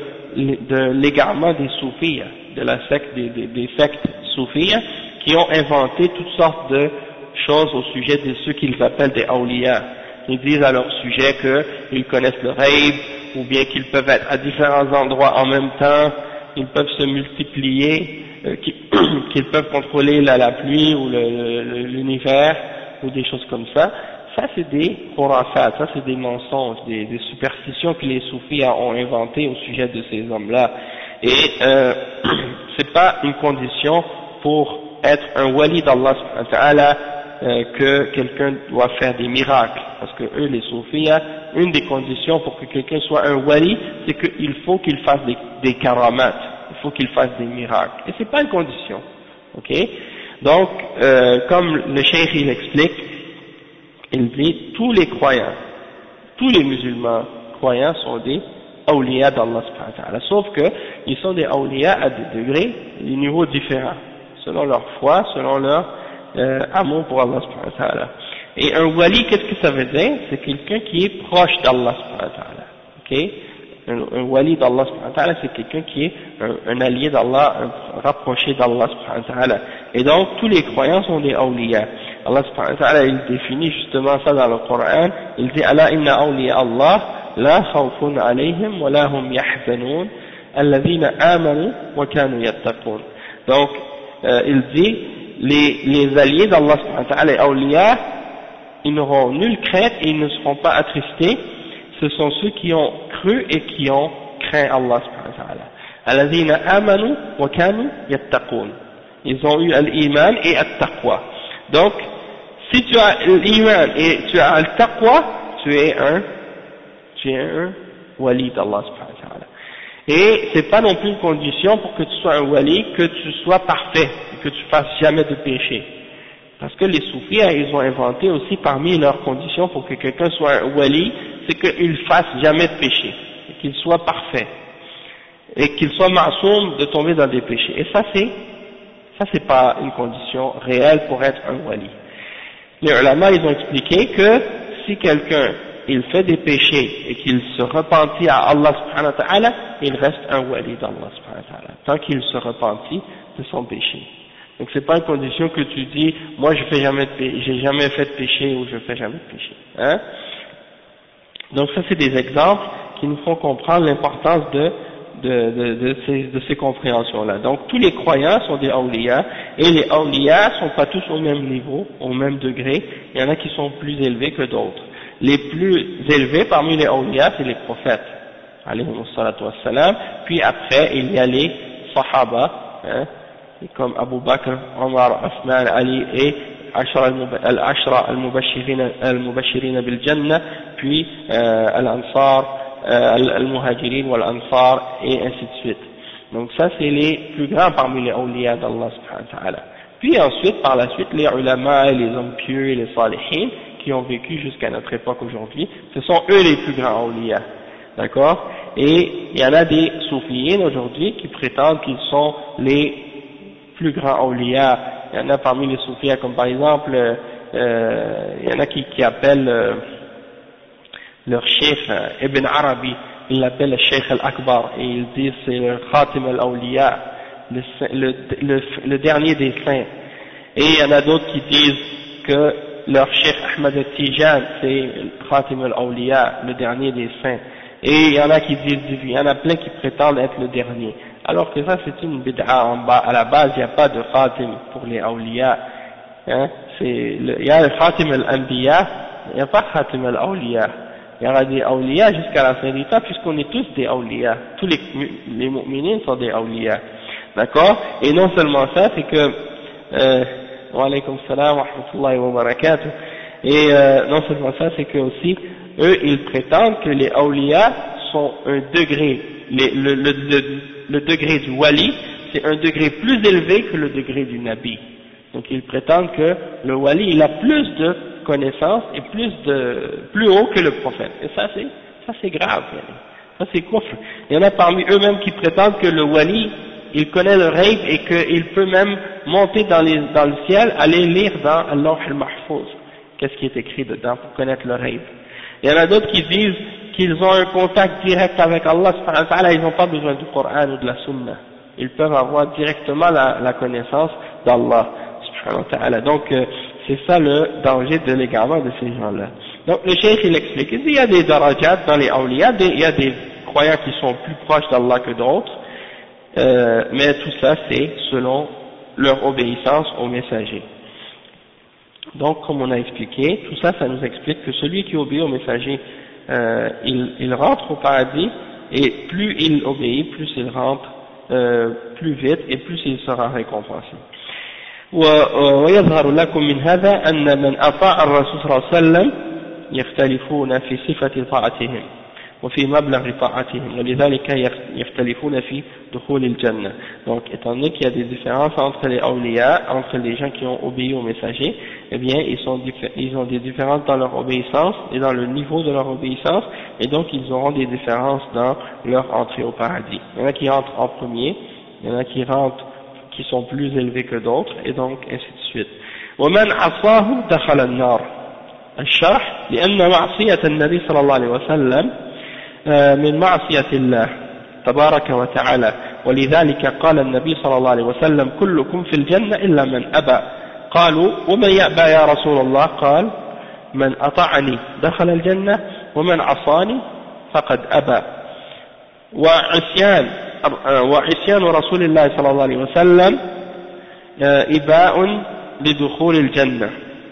de l'égarement des soufis, de la secte des sectes soufis, qui ont inventé toutes sortes de choses au sujet de ceux qu'ils appellent des awliya. Ils disent à leur sujet qu'ils connaissent le ghaib, ou bien qu'ils peuvent être à différents endroits en même temps, ils peuvent se multiplier, qu'ils peuvent contrôler la pluie ou l'univers, ou des choses comme ça. Ça c'est des khurafat, ça c'est des mensonges, des superstitions que les soufis ont inventées au sujet de ces hommes-là. Et c'est pas une condition pour être un wali d'Allah subhanahu wa ta'ala que quelqu'un doit faire des miracles. Parce que eux, les soufis, une des conditions pour que quelqu'un soit un wali, c'est qu'il faut qu'il fasse des karamat, il faut qu'il fasse des miracles. Et c'est pas une condition. Ok? Donc, comme le cheikh il explique, il dit, tous les croyants, tous les musulmans croyants sont des awliya d'Allah subhanahu wa ta'ala, sauf que ils sont des awliya à des degrés, des niveaux différents, selon leur foi, selon leur amour pour Allah subhanahu wa ta'ala. Et un wali, qu'est-ce que ça veut dire? C'est quelqu'un qui est proche d'Allah subhanahu wa ta'ala. Ok? Un wali d'Allah subhanahu wa ta'ala, c'est quelqu'un qui est un allié d'Allah, un rapproché d'Allah subhanahu wa ta'ala. Et donc, tous les croyants sont des awliya. Allah subhanahu wa ta'ala, il définit justement ça dans le Coran. Il dit, Ala inna awliya Allah, la khawfun alayhim, wa la hum yahzanun, alladhina amanu, wa kanu yattaqun. Donc, il dit, les alliés d'Allah subhanahu wa ta'ala, les awliya, ils n'auront nulle crainte et ils ne seront pas attristés. Ce sont ceux qui ont cru et qui ont craint Allah subhanahu wa ta'ala. Alladhina amanu wa kanu yattaqun. Ils ont eu l'iman et at-taqwa. Donc, si tu as l'iman et tu as le taqwa, tu es un wali d'Allah subhanahu wa ta'ala. Et c'est pas non plus une condition pour que tu sois un wali que tu sois parfait, que tu fasses jamais de péché. Parce que les soufis, ils ont inventé aussi parmi leurs conditions pour que quelqu'un soit un wali, c'est qu'il fasse jamais de péché, et qu'il soit parfait, et qu'il soit ma'soum de tomber dans des péchés. Et ça c'est pas une condition réelle pour être un wali. Les ulama, ils ont expliqué que si quelqu'un, il fait des péchés et qu'il se repentit à Allah subhanahu wa ta'ala, il reste un wali d'Allah subhanahu wa ta'ala, tant qu'il se repentit de son péché. Donc c'est pas une condition que tu dis, moi j'ai jamais fait de péché ou je fais jamais de péché. Hein? Donc ça c'est des exemples qui nous font comprendre l'importance de ces compréhensions-là. Donc tous les croyants sont des awliya, et les awliya sont pas tous au même niveau, au même degré, il y en a qui sont plus élevés que d'autres. Les plus élevés parmi les awliya, c'est les prophètes, alayhi salatu wassalam, puis après il y a les sahaba, hein, comme Abu Bakr, Omar, Osman, Ali et al-Ashra al-Mubashirin bil-Jannah, puis al-Ansar, al-Muhajirin wal-Ansar, et ainsi de suite. Donc ça c'est les plus grands parmi les awliya d'Allah subhanahu wa ta'ala. Puis ensuite, par la suite, les ulama et les hommes pieux et les salihin qui ont vécu jusqu'à notre époque aujourd'hui, ce sont eux les plus grands awliya. D'accord? Et il y en a des soufiyines aujourd'hui qui prétendent qu'ils sont les plus grands awliya. Il y en a parmi les soufiyas, comme par exemple, il y en a qui appellent leur cheikh Ibn Arabi, ils l'appellent le cheikh al-Akbar, et ils disent c'est le Khatim al-Awliya, le dernier des saints. Et il y en a d'autres qui disent que leur cheikh Ahmad al-Tijan, c'est Khatim al-Awliya, le dernier des saints. Et il y en a qui disent, il y en a plein qui prétendent être le dernier. Alors que ça c'est une bid'a en bas. À la base il n'y a pas de Khatim pour les awliya. Hein? Il y a le Khatim al-Anbiya, il n'y a pas Khatim al-Awliya. Il y aura des awliya jusqu'à la fin du temps, puisqu'on est tous des awliya. Tous les mu'minines sont des awliya. D'accord? Et non seulement ça, c'est que wa alaykum salam wa rahmatullahi wa barakatuh. Et non seulement ça, c'est que aussi eux ils prétendent que les awliya sont un degré, le degré du wali, c'est un degré plus élevé que le degré du nabi. Donc ils prétendent que le wali il a plus de connaissances et plus haut que le prophète. Et ça c'est grave. Ça c'est kufr. Il y en a parmi eux-mêmes qui prétendent que le wali il connaît le rêve et qu'il peut même monter dans le ciel, aller lire dans Allah al-Mahfouz qu'est-ce qui est écrit dedans pour connaître le rêve. Il y en a d'autres qui disent qu'ils ont un contact direct avec Allah subhanahu wa ta'ala, ils n'ont pas besoin du Coran ou de la Sunna. Ils peuvent avoir directement la connaissance d'Allah subhanahu wa ta'ala. Donc c'est ça le danger de l'égarement de ces gens-là. Donc le cheikh il explique, il y a des darajat dans les awliya, il y a des croyants qui sont plus proches d'Allah que d'autres, mais tout ça c'est selon leur obéissance au messager. Donc comme on a expliqué, tout ça, ça nous explique que celui qui obéit au messager, il rentre au paradis, et plus il obéit, plus il rentre plus vite, et plus il sera récompensé. ويظهر لكم من هذا أن من أطاع الرسول صلى الله عليه وسلم يختلفون في صفة طاعتهم وفي مبلغ طاعتهم ولذلك يختلفون في دخول الجنة. Donc étant donné qu'il y a des différences entre les awliya, entre les gens qui ont obéi au messager, eh bien ils ont des différences dans leur obéissance et dans le niveau de leur obéissance, et donc ils auront des différences dans leur entrée au paradis. Il y en a qui rentrent en premier, il y en a qui rentrent qui sont plus élevés que d'autres, et donc ainsi de suite. وَمَنْ عَصَاهُ دَخَلَ النَّارِ. الشرح لأن معصية النبي صلى الله عليه وسلم من معصية الله تبارك وتعالى ولذلك قال النبي صلى الله عليه وسلم كلكم في الجنة إلا من أبى قالوا ومن يأبى يا رسول الله قال من أطعني دخل الجنة ومن عصاني فقد أبى وعصيان رسول الله صلى الله عليه وسلم إباء لدخول الجنة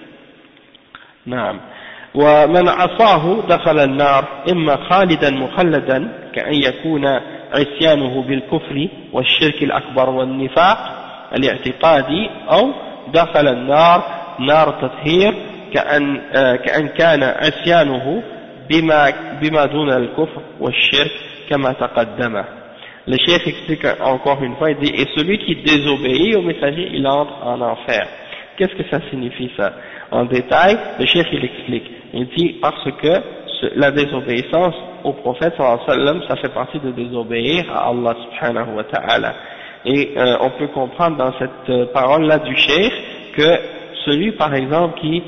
نعم ومن عصاه دخل النار إما خالدا مخلدا كأن يكون عصيانه بالكفر والشرك الأكبر والنفاق الاعتقادي أو دخل النار نار تطهير كأن كان عصيانه بما دون الكفر والشرك كما تقدم. Le cheikh explique encore une fois, il dit, et celui qui désobéit au messager, il entre en enfer. Qu'est-ce que ça signifie ça? En détail, le cheikh il explique. Il dit, parce que la désobéissance au prophète sallallahu alayhi wa sallam, ça fait partie de désobéir à Allah subhanahu wa ta'ala. Et on peut comprendre dans cette parole-là du cheikh que celui par exemple qui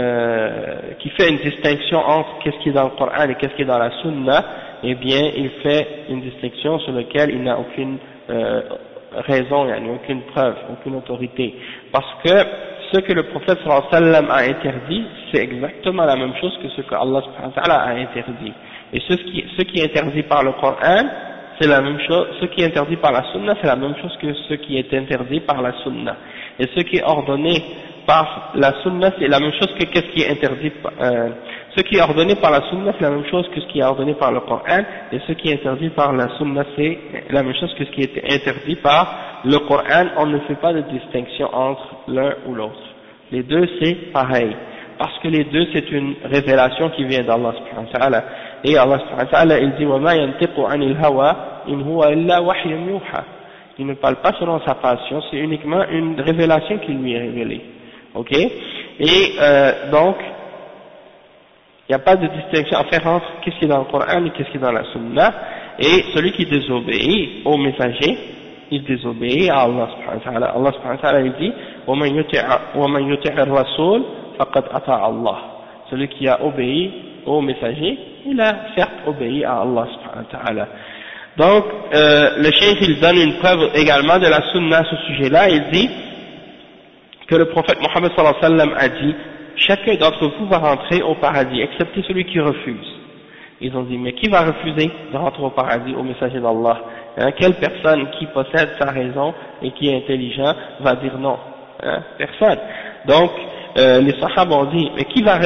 fait une distinction entre qu'est-ce qui est dans le Coran et qu'est-ce qui est dans la Sunna, eh bien il fait une distinction sur laquelle il n'a aucune raison, il n'y a aucune preuve, aucune autorité. Parce que ce que le prophète sallallahu alayhi wa sallam a interdit, c'est exactement la même chose que ce que Allah subhanahu wa ta'ala a interdit. Et ce qui est interdit par le Coran, c'est la même chose, ce qui est interdit par la Sunna, c'est la même chose que ce qui est interdit par la Sunna. Et ce qui est ordonné par la Sunna, c'est la même chose que ce qui est interdit, ce qui est ordonné par la Sunna, c'est la même chose que ce qui est ordonné par le Coran, et ce qui est interdit par la Sunna, c'est la même chose que ce qui est interdit par le Coran. On ne fait pas de distinction entre l'un ou l'autre. Les deux, c'est pareil. Parce que les deux, c'est une révélation qui vient d'Allah subhanahu wa ta'ala. Et Allah subhanahu wa ta'ala, il dit, وَمَا يَنْتِقُ عَنِ الْهَوَى إِنْ هُوَ إِلَّا وَحْيٌ يُوحَى. Il ne parle pas selon sa passion, c'est uniquement une révélation qui lui est révélée. Ok? Et donc, il n'y a pas de distinction à faire entre qu'est-ce qui est dans le Coran et qu'est-ce qui est dans la Sunna. Et celui qui désobéit au messager, il désobéit à Allah subhanahu wa ta'ala. Allah subhanahu wa ta'ala, il dit, وَمَنْ يُطِعِ الرَّسُولِ فَقَدْ أَطَاعَ اللَّهِ. Celui qui a obéi au messager, il a certes obéi à Allah subhanahu wa ta'ala. Donc, le cheikh il donne une preuve également de la Sunna à ce sujet-là. Il dit que le prophète Mohammed sallallahu alayhi wa sallam a dit, chacun d'entre vous va rentrer au paradis, excepté celui qui refuse. Ils ont dit, mais qui va refuser de rentrer au paradis, au messager d'Allah? Quelle personne qui possède sa raison et qui est intelligent va dire non? Personne. Donc, les sahaba ont dit, mais qui va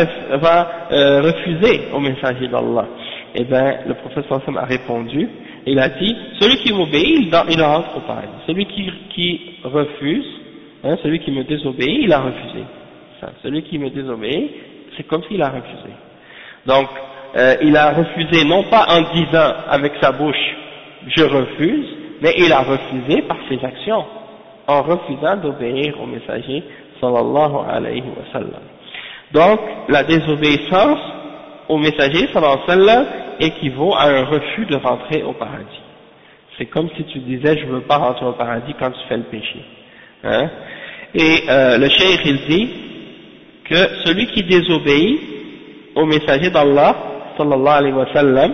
refuser au messager d'Allah? Eh bien, le prophète sallallahu alayhi wa sallam a répondu, il a dit, celui qui m'obéit, il rentre au paradis. Celui qui refuse, celui qui me désobéit, il a refusé. Celui qui me désobéit, c'est comme s'il a refusé. Donc, il a refusé non pas en disant avec sa bouche, je refuse, mais il a refusé par ses actions, en refusant d'obéir au messager, sallallahu alayhi wa sallam. Donc, la désobéissance au messager, sallallahu alayhi wa sallam, équivaut à un refus de rentrer au paradis. C'est comme si tu disais, je ne veux pas rentrer au paradis quand tu fais le péché. Et le cheikh il dit que celui qui désobéit au messager d'Allah sallallahu alayhi wa sallam,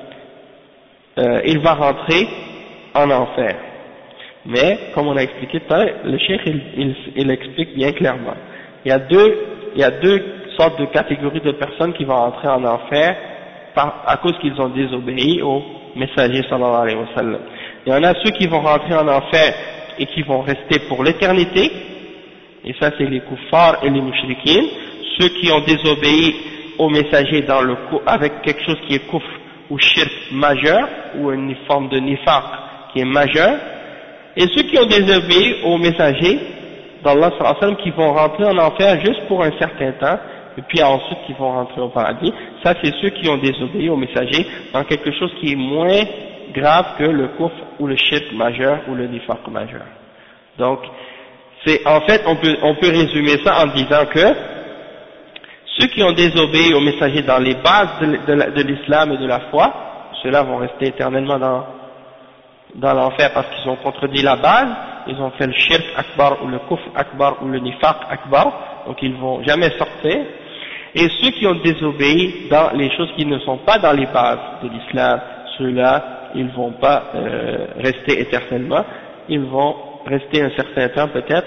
il va rentrer en enfer. Mais comme on a expliqué tout à l'heure, le cheikh il explique bien clairement. Il y a deux sortes de catégories de personnes qui vont rentrer en enfer à cause qu'ils ont désobéi au messager sallallahu alayhi wa sallam. Il y en a ceux qui vont rentrer en enfer et qui vont rester pour l'éternité, et ça c'est les kuffars et les mushrikines, ceux qui ont désobéi au messager avec quelque chose qui est kufr ou shirk majeur, ou une forme de nifaq qui est majeur, et ceux qui ont désobéi au messager d'Allah sallallahu alayhi wa sallam, qui vont rentrer en enfer juste pour un certain temps, et puis ensuite qui vont rentrer au paradis. Ça c'est ceux qui ont désobéi au messager dans quelque chose qui est moins grave que le kufr ou le shirk majeur ou le nifaq majeur. Donc, en fait, on peut résumer ça en disant que ceux qui ont désobéi au messager dans les bases de l'islam et de la foi, ceux-là vont rester éternellement dans l'enfer parce qu'ils ont contredit la base, ils ont fait le shirk akbar ou le kufr akbar ou le nifaq akbar, donc ils vont jamais sortir. Et ceux qui ont désobéi dans les choses qui ne sont pas dans les bases de l'islam, ceux-là, ils vont pas rester éternellement, ils vont rester un certain temps peut-être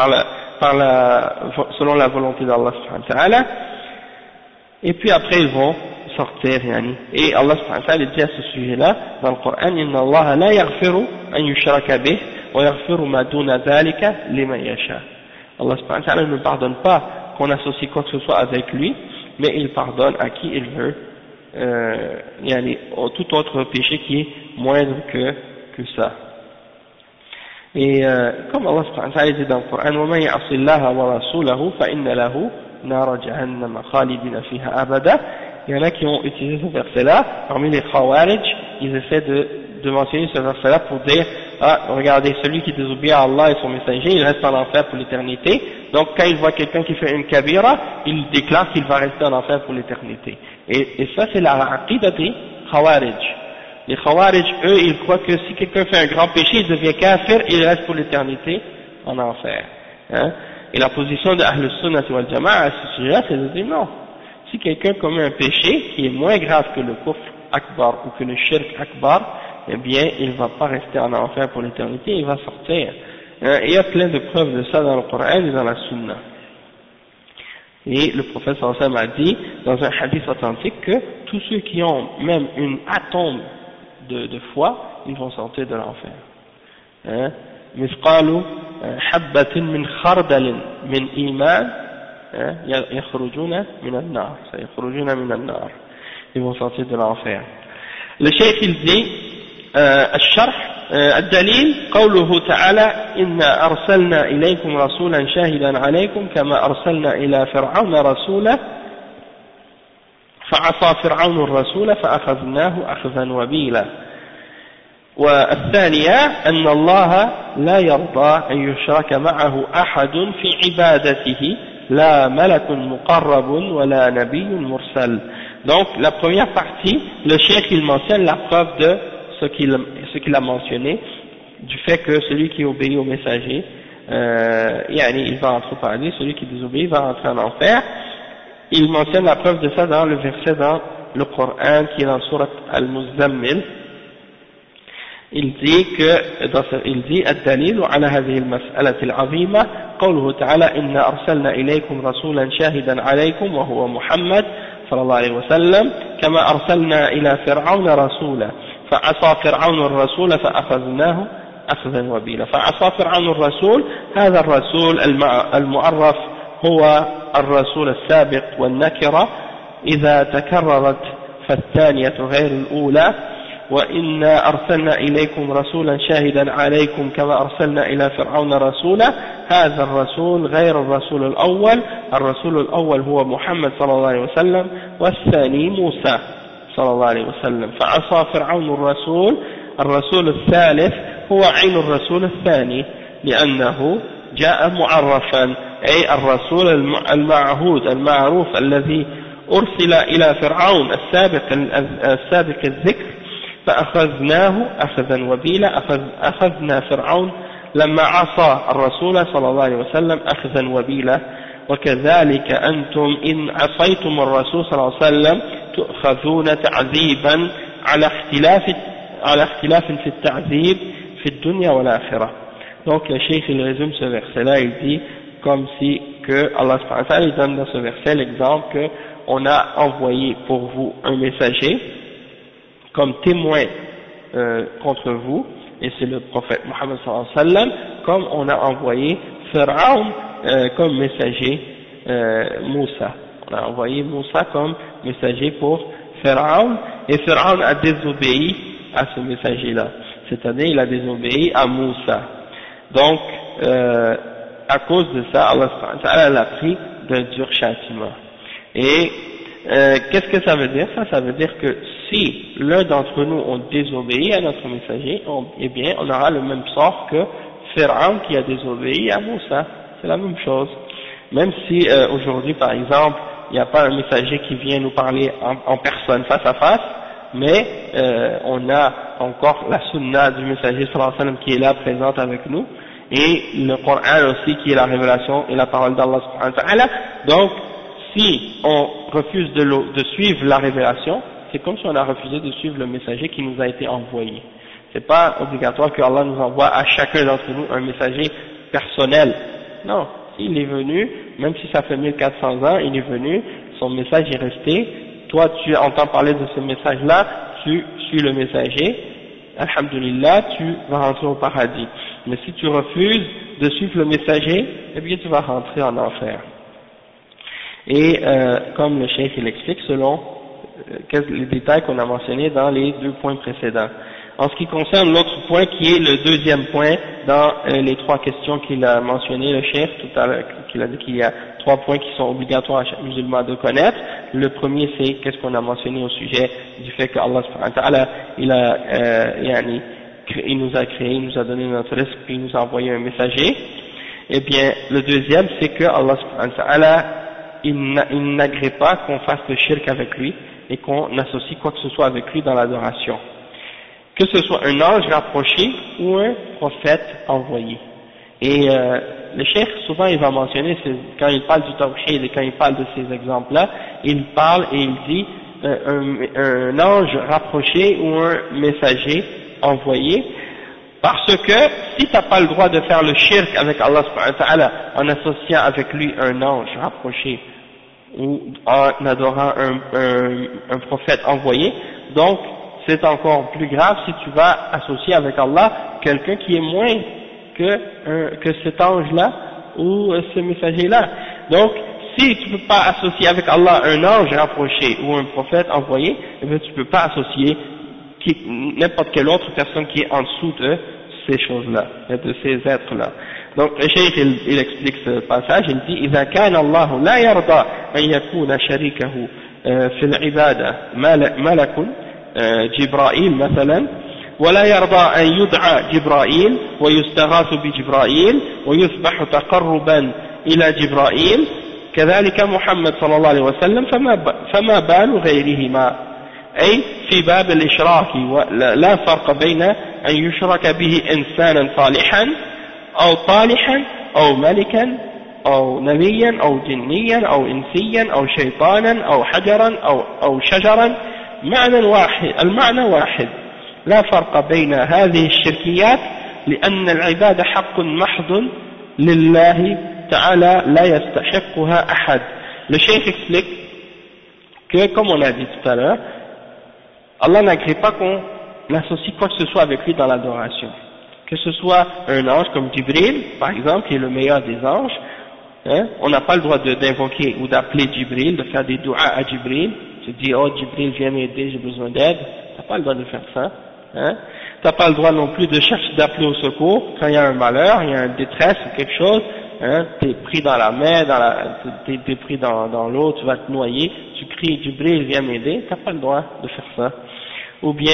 selon la volonté d'Allah subhanahu wa ta'ala, et puis après ils vont sortir, yani. Et Allah subhanahu wa ta'ala dit à ce sujet-là dans le Coran: Inna Allah la yaghfiru an yushraka bih wa yaghfiru ma duna dhalika liman yasha. Allah subhanahu wa ta'ala ne pardonne pas qu'on associe quoi que ce soit avec lui, mais il pardonne à qui il veut, yani, tout autre péché qui est moindre que ça. Et comme Allah subhanahu wa ta'ala dit dans le Coran: وَمَنْ يَعْصِ اللَّهَ وَرَسُولَهُ فَإِنَّ لَهُ نَارَ جَهَنَّمَ خَالِدِينَ فِيهَا أَبَدًا. Il y en a qui ont utilisé ce verset-là, parmi les Khawarij, ils essaient de mentionner ce verset-là pour dire: ah, regardez, celui qui désobéit à Allah et son messager, il reste en enfer pour l'éternité. Donc quand il voit quelqu'un qui fait une kabira, il déclare qu'il va rester en enfer pour l'éternité. Et ça, c'est la aqida des Khawarij. Les Khawarij, eux, ils croient que si quelqu'un fait un grand péché, il devient kafir, il reste pour l'éternité en enfer. Hein? Et la position de Ahl Sunnah wal Jama'a à ce sujet-là, c'est de dire non. Si quelqu'un commet un péché qui est moins grave que le kufr akbar ou que le shirk akbar, eh bien, il ne va pas rester en enfer pour l'éternité, il va sortir. Et il y a plein de preuves de ça dans le Coran et dans la Sunna. Et le prophète sallallahu alayhi wa sallam a dit dans un hadith authentique que tous ceux qui ont même une atome de foi, ils vont sortir de l'enfer. مثقال حبة من خردل من إيمان يخرجون من النار سيخرجون من النار, ils vont sortir de l'enfer. Le cheikh il dit الشرح الدليل قوله تعالى إنا أرسلنا إليكم رسولا شاهدا عليكم كما أرسلنا إلى فرعون رسولا فعصى فرعون الرسول فأخذناه أخذا وبيلا. والثانية أن الله لا يرضى أن يشرك معه أحد في عبادته لا ملك مقرب ولا نبي مرسل. Donc la première partie, le cheikh il mentionne la preuve de ce qu'il a mentionné, du fait que celui qui obéit au messager, il va entrer au paradis, celui qui désobéit va entrer en enfer. Il mentionne la preuve de ça dans le verset dans le Coran qui est dans Surat Al-Muzammil. Il dit الدليل على هذه المسألة العظيمة قوله تعالى إنا أرسلنا إليكم رسولا شاهدا عليكم وهو محمد صلى الله عليه وسلم كما أرسلنا إلى فرعون رسولا فعصى فرعون الرسول فأخذناه أخذا وبيلا. فعصى فرعون الرسول, هذا الرسول المعرف هو الرسول السابق والنكرة إذا تكررت فالثانية غير الأولى. وإنا أرسلنا إليكم رسولا شاهدا عليكم كما أرسلنا إلى فرعون رسولا, هذا الرسول غير الرسول الأول, الرسول الأول هو محمد صلى الله عليه وسلم والثاني موسى صلى الله عليه وسلم. فعصى فرعون الرسول الثالث هو عين الرسول الثاني لأنه جاء معرفا, أي الرسول المعهود المعروف الذي أرسل إلى فرعون السابق الذكر فأخذناه أخذا وبيلا. أخذنا فرعون لما عصى الرسول صلى الله عليه وسلم أخذا وبيلا. وكذلك أنتم إن عصيتم الرسول صلى الله عليه وسلم تؤخذون تعذيبا على اختلاف في التعذيب في الدنيا والآخرة. Donc le cheikh il résume ce verset-là, il dit comme si que Allah subhanahu wa ta'ala il donne dans ce verset l'exemple que on a envoyé pour vous un messager comme témoin contre vous, et c'est le prophète Mohammed sallallahu alayhi wa sallam, comme on a envoyé Pharaon comme messager Moussa. On a envoyé Moussa comme messager pour Pharaon, et Pharaon a désobéi à ce messager-là, c'est-à-dire il a désobéi à Moussa. Donc, à cause de ça, Allah l'a pris d'un dur châtiment. Et qu'est-ce que ça veut dire? Ça veut dire que si l'un d'entre nous ont désobéi à notre messager, eh bien, on aura le même sort que Pharaon qui a désobéi à Moussa. C'est la même chose. Même si aujourd'hui, par exemple, il n'y a pas un messager qui vient nous parler en personne, face à face, mais on a encore la sunna du messager sallallahu alayhi wa sallam qui est là, présente avec nous, et le Coran aussi qui est la révélation et la parole d'Allah subhanahu wa ta'ala. Donc, si on refuse de suivre la révélation, c'est comme si on a refusé de suivre le messager qui nous a été envoyé. C'est pas obligatoire que Allah nous envoie à chacun d'entre nous un messager personnel. Non, s'il est venu, même si ça fait 1400 ans, il est venu, son message est resté, toi tu entends parler de ce message-là, tu suis le messager, alhamdulillah, tu vas rentrer au paradis. Mais si tu refuses de suivre le messager, eh bien tu vas rentrer en enfer. Et comme le cheikh il explique selon les détails qu'on a mentionnés dans les 2 points précédents. En ce qui concerne l'autre point qui est le deuxième point dans les 3 questions qu'il a mentionné le cheikh tout à l'heure, qu'il a dit qu'il y a 3 points qui sont obligatoires à chaque musulman de connaître. Le premier c'est qu'est-ce qu'on a mentionné au sujet du fait que Allah subhanahu wa ta'ala il nous a créé, il nous a donné notre risque, puis il nous a envoyé un messager. Eh bien, le deuxième, c'est que Allah subhanahu wa ta'ala, il n'agrée pas qu'on fasse le shirk avec lui, et qu'on associe quoi que ce soit avec lui dans l'adoration. Que ce soit un ange rapproché, ou un prophète envoyé. Et, le cheikh, souvent, il va mentionner, quand il parle du tawhid, et quand il parle de ces exemples-là, il parle et il dit, un ange rapproché, ou un messager envoyé, parce que si tu n'as pas le droit de faire le shirk avec Allah subhanahu wa ta'ala en associant avec lui un ange rapproché ou en adorant un prophète envoyé, donc c'est encore plus grave si tu vas associer avec Allah quelqu'un qui est moins que cet ange-là ou ce messager-là. Donc si tu ne peux pas associer avec Allah un ange rapproché ou un prophète envoyé, eh bien tu ne peux pas associer n'importe quelle autre personne qui est en dessous de ces choses-là, de ces êtres-là. Donc le cheikh il explique ce passage, il dit إذا كان الله لا يرضى أن يكون شريكه في العبادة ملك جبرائيل مثلا ولا يرضى أن يدعى جبرائيل ويستغاث بجبرائيل ويذبح تقربا إلى جبرائيل كذلك محمد صلى الله عليه وسلم فما بال غيرهما أي في باب الإشراك لا فرق بين أن يشرك به إنسانا صالحا أو طالحا أو ملكا أو نبيا أو جنيا أو إنسيا أو شيطانا أو حجرا أو شجرا المعنى واحد لا فرق بين هذه الشركيات لأن العبادة حق محض لله تعالى لا يستحقها أحد. Le cheikh explique que, comme on a dit tout à l'heure, Allah n'agrée pas qu'on associe quoi que ce soit avec lui dans l'adoration. Que ce soit un ange comme Jibril, par exemple, qui est le meilleur des anges, hein, on n'a pas le droit d'invoquer ou d'appeler Jibril, de faire des doigts à Jibril. Tu dis, oh Jibril, viens m'aider, j'ai besoin d'aide. Tu n'as pas le droit de faire ça. Hein. Tu n'as pas le droit non plus de chercher d'appeler au secours quand il y a un malheur, il y a une détresse ou quelque chose. Hein, tu es pris dans la mer, t'es pris dans l'eau, tu vas te noyer, tu cries Jibril, viens m'aider. Tu n'as pas le droit de faire ça. Ou bien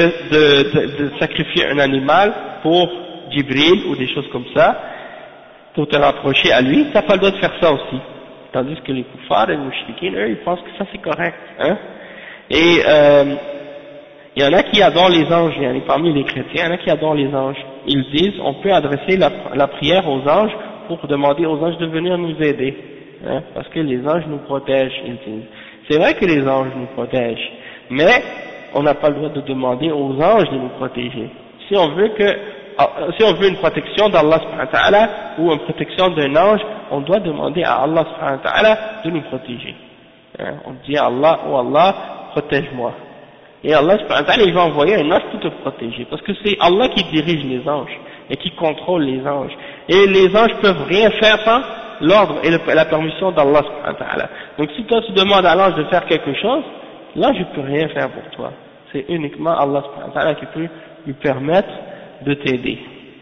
de sacrifier un animal pour Jibril ou des choses comme ça, pour te rapprocher à lui, tu n'as pas le droit de faire ça aussi. Tandis que les kuffars et les mouchriquins, eux, ils pensent que ça c'est correct. Hein. Et il y en a qui adorent les anges, il y en a parmi les chrétiens, il y en a qui adorent les anges. Ils disent, on peut adresser la prière aux anges pour demander aux anges de venir nous aider. Hein, parce que les anges nous protègent, ils disent. C'est vrai que les anges nous protègent, mais on n'a pas le droit de demander aux anges de nous protéger. Si on veut une protection d'Allah subhanahu wa ta'ala ou une protection d'un ange, on doit demander à Allah subhanahu wa ta'ala de nous protéger. Hein, on dit à Allah, oh Allah, protège-moi. Et Allah subhanahu wa ta'ala, il va envoyer un ange pour te protéger. Parce que c'est Allah qui dirige les anges et qui contrôle les anges. Et les anges peuvent rien faire sans l'ordre et la permission d'Allah subhanahu wa ta'ala. Donc si toi tu demandes à l'ange de faire quelque chose, l'ange ne peut rien faire pour toi. C'est uniquement Allah subhanahu wa ta'ala qui peut lui permettre de t'aider.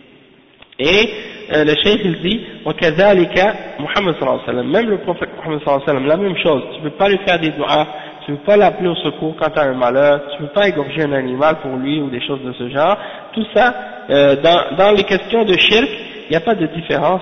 Et le cheikh il dit وَكَذَلِكَ Muhammad sallallahu alayhi wa sallam, même le prophète Muhammad sallallahu alayhi wa sallam, la même chose. Tu ne peux pas lui faire des du'as, tu ne peux pas l'appeler au secours quand tu as un malheur, tu ne peux pas égorger un animal pour lui ou des choses de ce genre. Tout ça, dans les questions de shirk, il n'y a pas de différence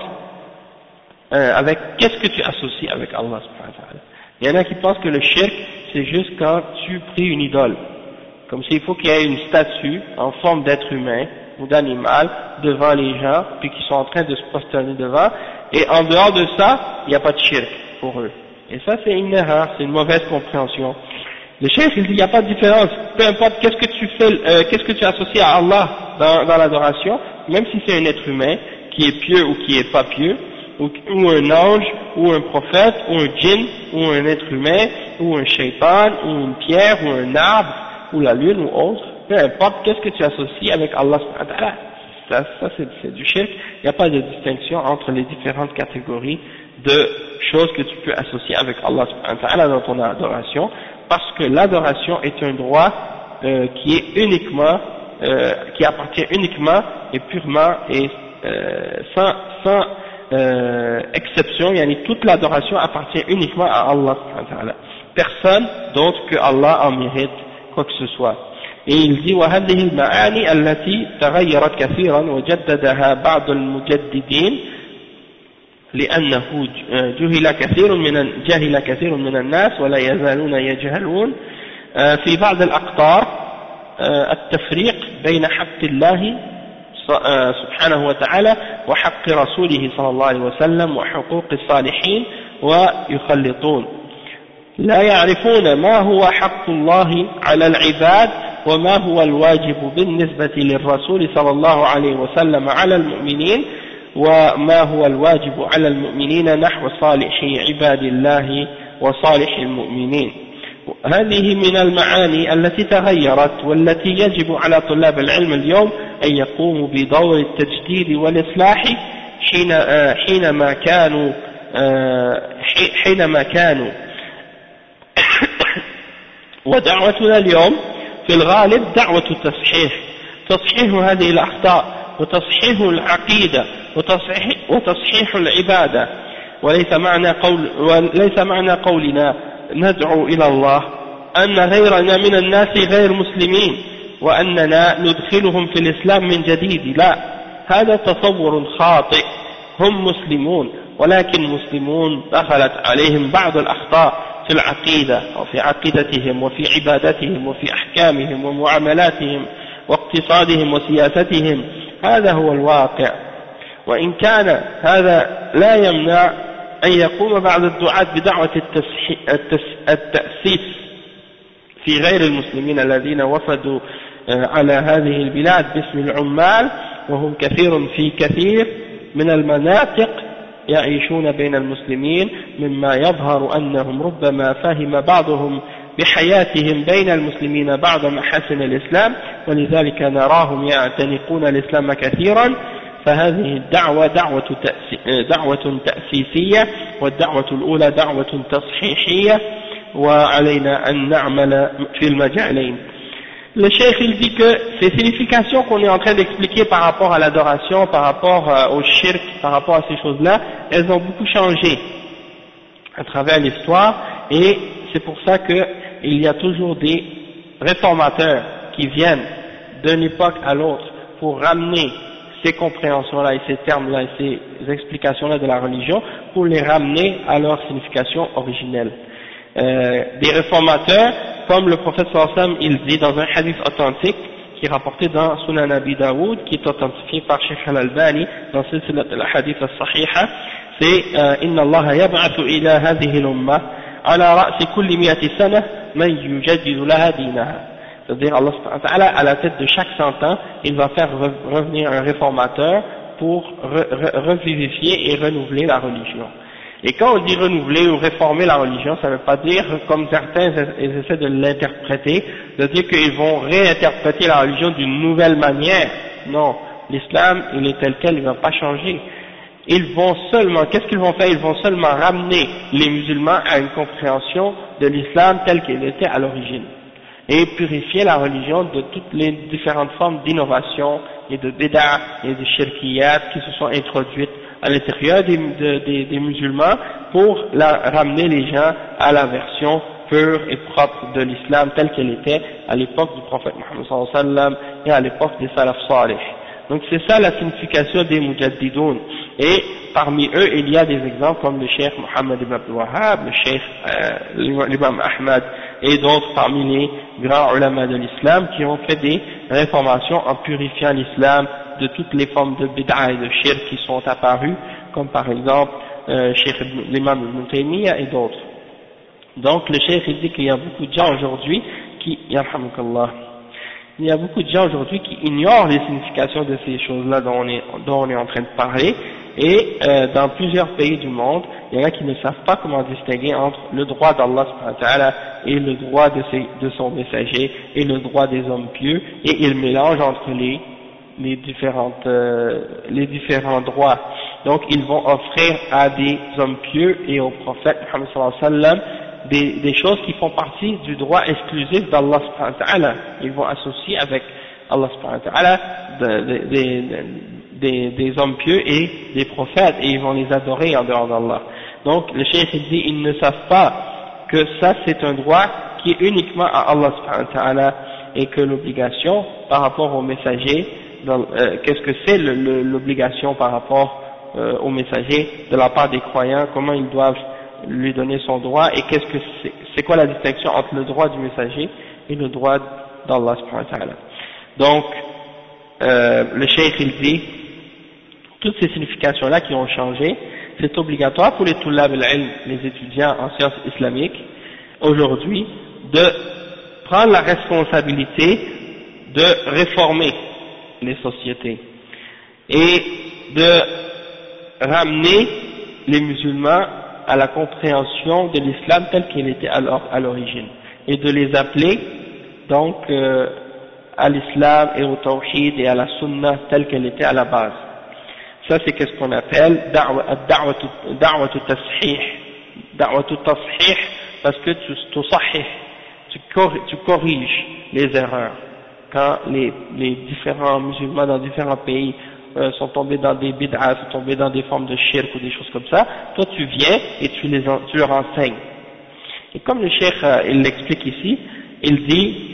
avec qu'est-ce que tu associes avec Allah subhanahu wa ta'ala. Il y en a qui pensent que le shirk c'est juste quand tu pries une idole. Comme s'il faut qu'il y ait une statue en forme d'être humain ou d'animal devant les gens, puis qui sont en train de se prosterner devant, et en dehors de ça, il n'y a pas de shirk pour eux. Et ça c'est une erreur, c'est une mauvaise compréhension. Le cheikh il dit il n'y a pas de différence, peu importe qu'est-ce que tu fais, qu'est-ce que tu associes à Allah dans l'adoration, même si c'est un être humain qui est pieux ou qui est pas pieux, ou un ange, ou un prophète, ou un djinn, ou un être humain, ou un shaitan, ou une pierre, ou un arbre, ou la lune, ou autre, peu importe qu'est-ce que tu associes avec Allah subhanahu wa ta'ala. Ça c'est du shirk, il n'y a pas de distinction entre les différentes catégories de choses que tu peux associer avec Allah subhanahu wa ta'ala dans ton adoration, parce que l'adoration est un droit qui est uniquement, qui appartient uniquement et purement et sans exception, yani toute l'adoration appartient uniquement à Allah subhanahu wa ta'ala. Personne d'autre que Allah en mérite quoi que ce soit. Et il dit وهذه المعاني التي تغيرت كثيرا وجددها بعض المجددين لأنه جهل كثير من الناس ولا يزالون يجهلون في بعض الأقطار التفريق بين حق الله سبحانه وتعالى وحق رسوله صلى الله عليه وسلم وحقوق الصالحين ويخلطون لا يعرفون ما هو حق الله على العباد وما هو الواجب بالنسبة للرسول صلى الله عليه وسلم على المؤمنين وما هو الواجب على المؤمنين نحو صالح عباد الله وصالح المؤمنين. هذه من المعاني التي تغيرت والتي يجب على طلاب العلم اليوم أن يقوموا بدور التجديد والإصلاح حينما كانوا ودعوتنا اليوم في الغالب دعوة تصحيح هذه الأخطاء وتصحيح العقيدة وتصحيح العبادة، وليس معنى قولنا ندعو إلى الله أن غيرنا من الناس غير مسلمين وأننا ندخلهم في الإسلام من جديد، لا، هذا تصور خاطئ. هم مسلمون ولكن مسلمون دخلت عليهم بعض الأخطاء في العقيدة وفي عقيدتهم وفي عبادتهم وفي أحكامهم ومعاملاتهم واقتصادهم وسياستهم، هذا هو الواقع. وإن كان هذا لا يمنع أن يقوم بعض الدعاة بدعوة التأسيس في غير المسلمين الذين وفدوا على هذه البلاد باسم العمال، وهم كثير في كثير من المناطق يعيشون بين المسلمين، مما يظهر أنهم ربما فهم بعضهم بحياتهم بين المسلمين بعض محاسن الإسلام، ولذلك نراهم يعتنقون الإسلام كثيرا. فهذه الدعوة دعوة تأسيسية، والدعوة الأولى دعوة تصحيحية، وعلينا أن نعمل في المجالين. Le cheikh il dit que ces significations qu'on est en train d'expliquer par rapport à l'adoration, par rapport au shirk, par rapport à ces choses-là, elles ont beaucoup changé à travers l'histoire, et c'est pour ça qu'il y a toujours des réformateurs qui viennent d'une époque à l'autre pour ramener ces compréhensions-là et ces termes-là et ces explications-là de la religion, pour les ramener à leur signification originelle. Des réformateurs, comme le prophète sallallahu alayhi wa sallam, il dit dans un hadith authentique qui est rapporté dans Sunan Abi Daoud, qui est authentifié par Sheikh Al-Albani dans Silsilat al-Hadith al-Sahiha, c'est Inna Allah yab'athu ila hadhihi al-umma ala ra'si kulli mi'ati sana man yujaddidu laha dinaha. C'est-à-dire Allah subhanahu wa ta'ala, à la tête de chaque 100 ans, il va faire revenir un réformateur pour revivifier et renouveler la religion. Et quand on dit renouveler ou réformer la religion, ça ne veut pas dire, comme certains essaient de l'interpréter, de dire qu'ils vont réinterpréter la religion d'une nouvelle manière. Non, l'islam, il est tel quel, il ne va pas changer. Ils vont seulement, qu'est-ce qu'ils vont faire? Ils vont seulement ramener les musulmans à une compréhension de l'islam tel qu'il était à l'origine, et purifier la religion de toutes les différentes formes d'innovation et de bid'a et de shirkiyat qui se sont introduites à l'intérieur des musulmans pour ramener les gens à la version pure et propre de l'islam telle qu'elle était à l'époque du prophète Muhammad sallallahu alayhi wa sallam et à l'époque des salaf salih. Donc c'est ça la signification des mujaddidoun. Et parmi eux, il y a des exemples comme le cheikh Mohammed ibn Abdul Wahhab, le cheikh l'imam Ahmad et d'autres parmi les grands ulama de l'islam qui ont fait des réformations en purifiant l'islam de toutes les formes de bid'a et de shirk qui sont apparues, comme par exemple cheikh l'imam Ibn Taymiyyah et d'autres. Donc le cheikh il dit qu'il y a beaucoup de gens aujourd'hui qui, yarhamukallah, il y a beaucoup de gens aujourd'hui qui ignorent les significations de ces choses-là dont on est en train de parler, et dans plusieurs pays du monde, il y en a qui ne savent pas comment distinguer entre le droit d'Allah subhanahu wa ta'ala et le droit de son messager et le droit des hommes pieux, et ils mélangent entre les différents droits. Donc ils vont offrir à des hommes pieux et au prophète Muhammad sallallahu alayhi wa sallam des choses qui font partie du droit exclusif d'Allah subhanahu wa ta'ala. Ils vont associer avec Allah subhanahu wa ta'ala des hommes pieux et des prophètes, et ils vont les adorer en dehors d'Allah. Donc le cheikh dit, ils ne savent pas que ça c'est un droit qui est uniquement à Allah subhanahu wa ta'ala, et que l'obligation par rapport au messager, qu'est-ce que c'est l'obligation par rapport au messager de la part des croyants, comment ils doivent lui donner son droit, et qu'est-ce que c'est quoi la distinction entre le droit du messager et le droit d'Allah subhanahu wa ta'ala. Donc le cheikh il dit, toutes ces significations là qui ont changé, c'est obligatoire pour les tullab al-ilm, les étudiants en sciences islamiques aujourd'hui, de prendre la responsabilité de réformer les sociétés et de ramener les musulmans à la compréhension de l'islam tel qu'il était à l'origine, et de les appeler donc à l'islam et au tawhid et à la sunna telle qu'elle était à la base. Ça c'est qu'est-ce qu'on appelle da'watu tashih, parce que tu corriges les erreurs. Quand les différents musulmans dans différents pays sont tombés dans des bid'ah, sont tombés dans des formes de shirk ou des choses comme ça, toi tu viens et tu leur enseignes. Et comme le cheikh il l'explique ici, il dit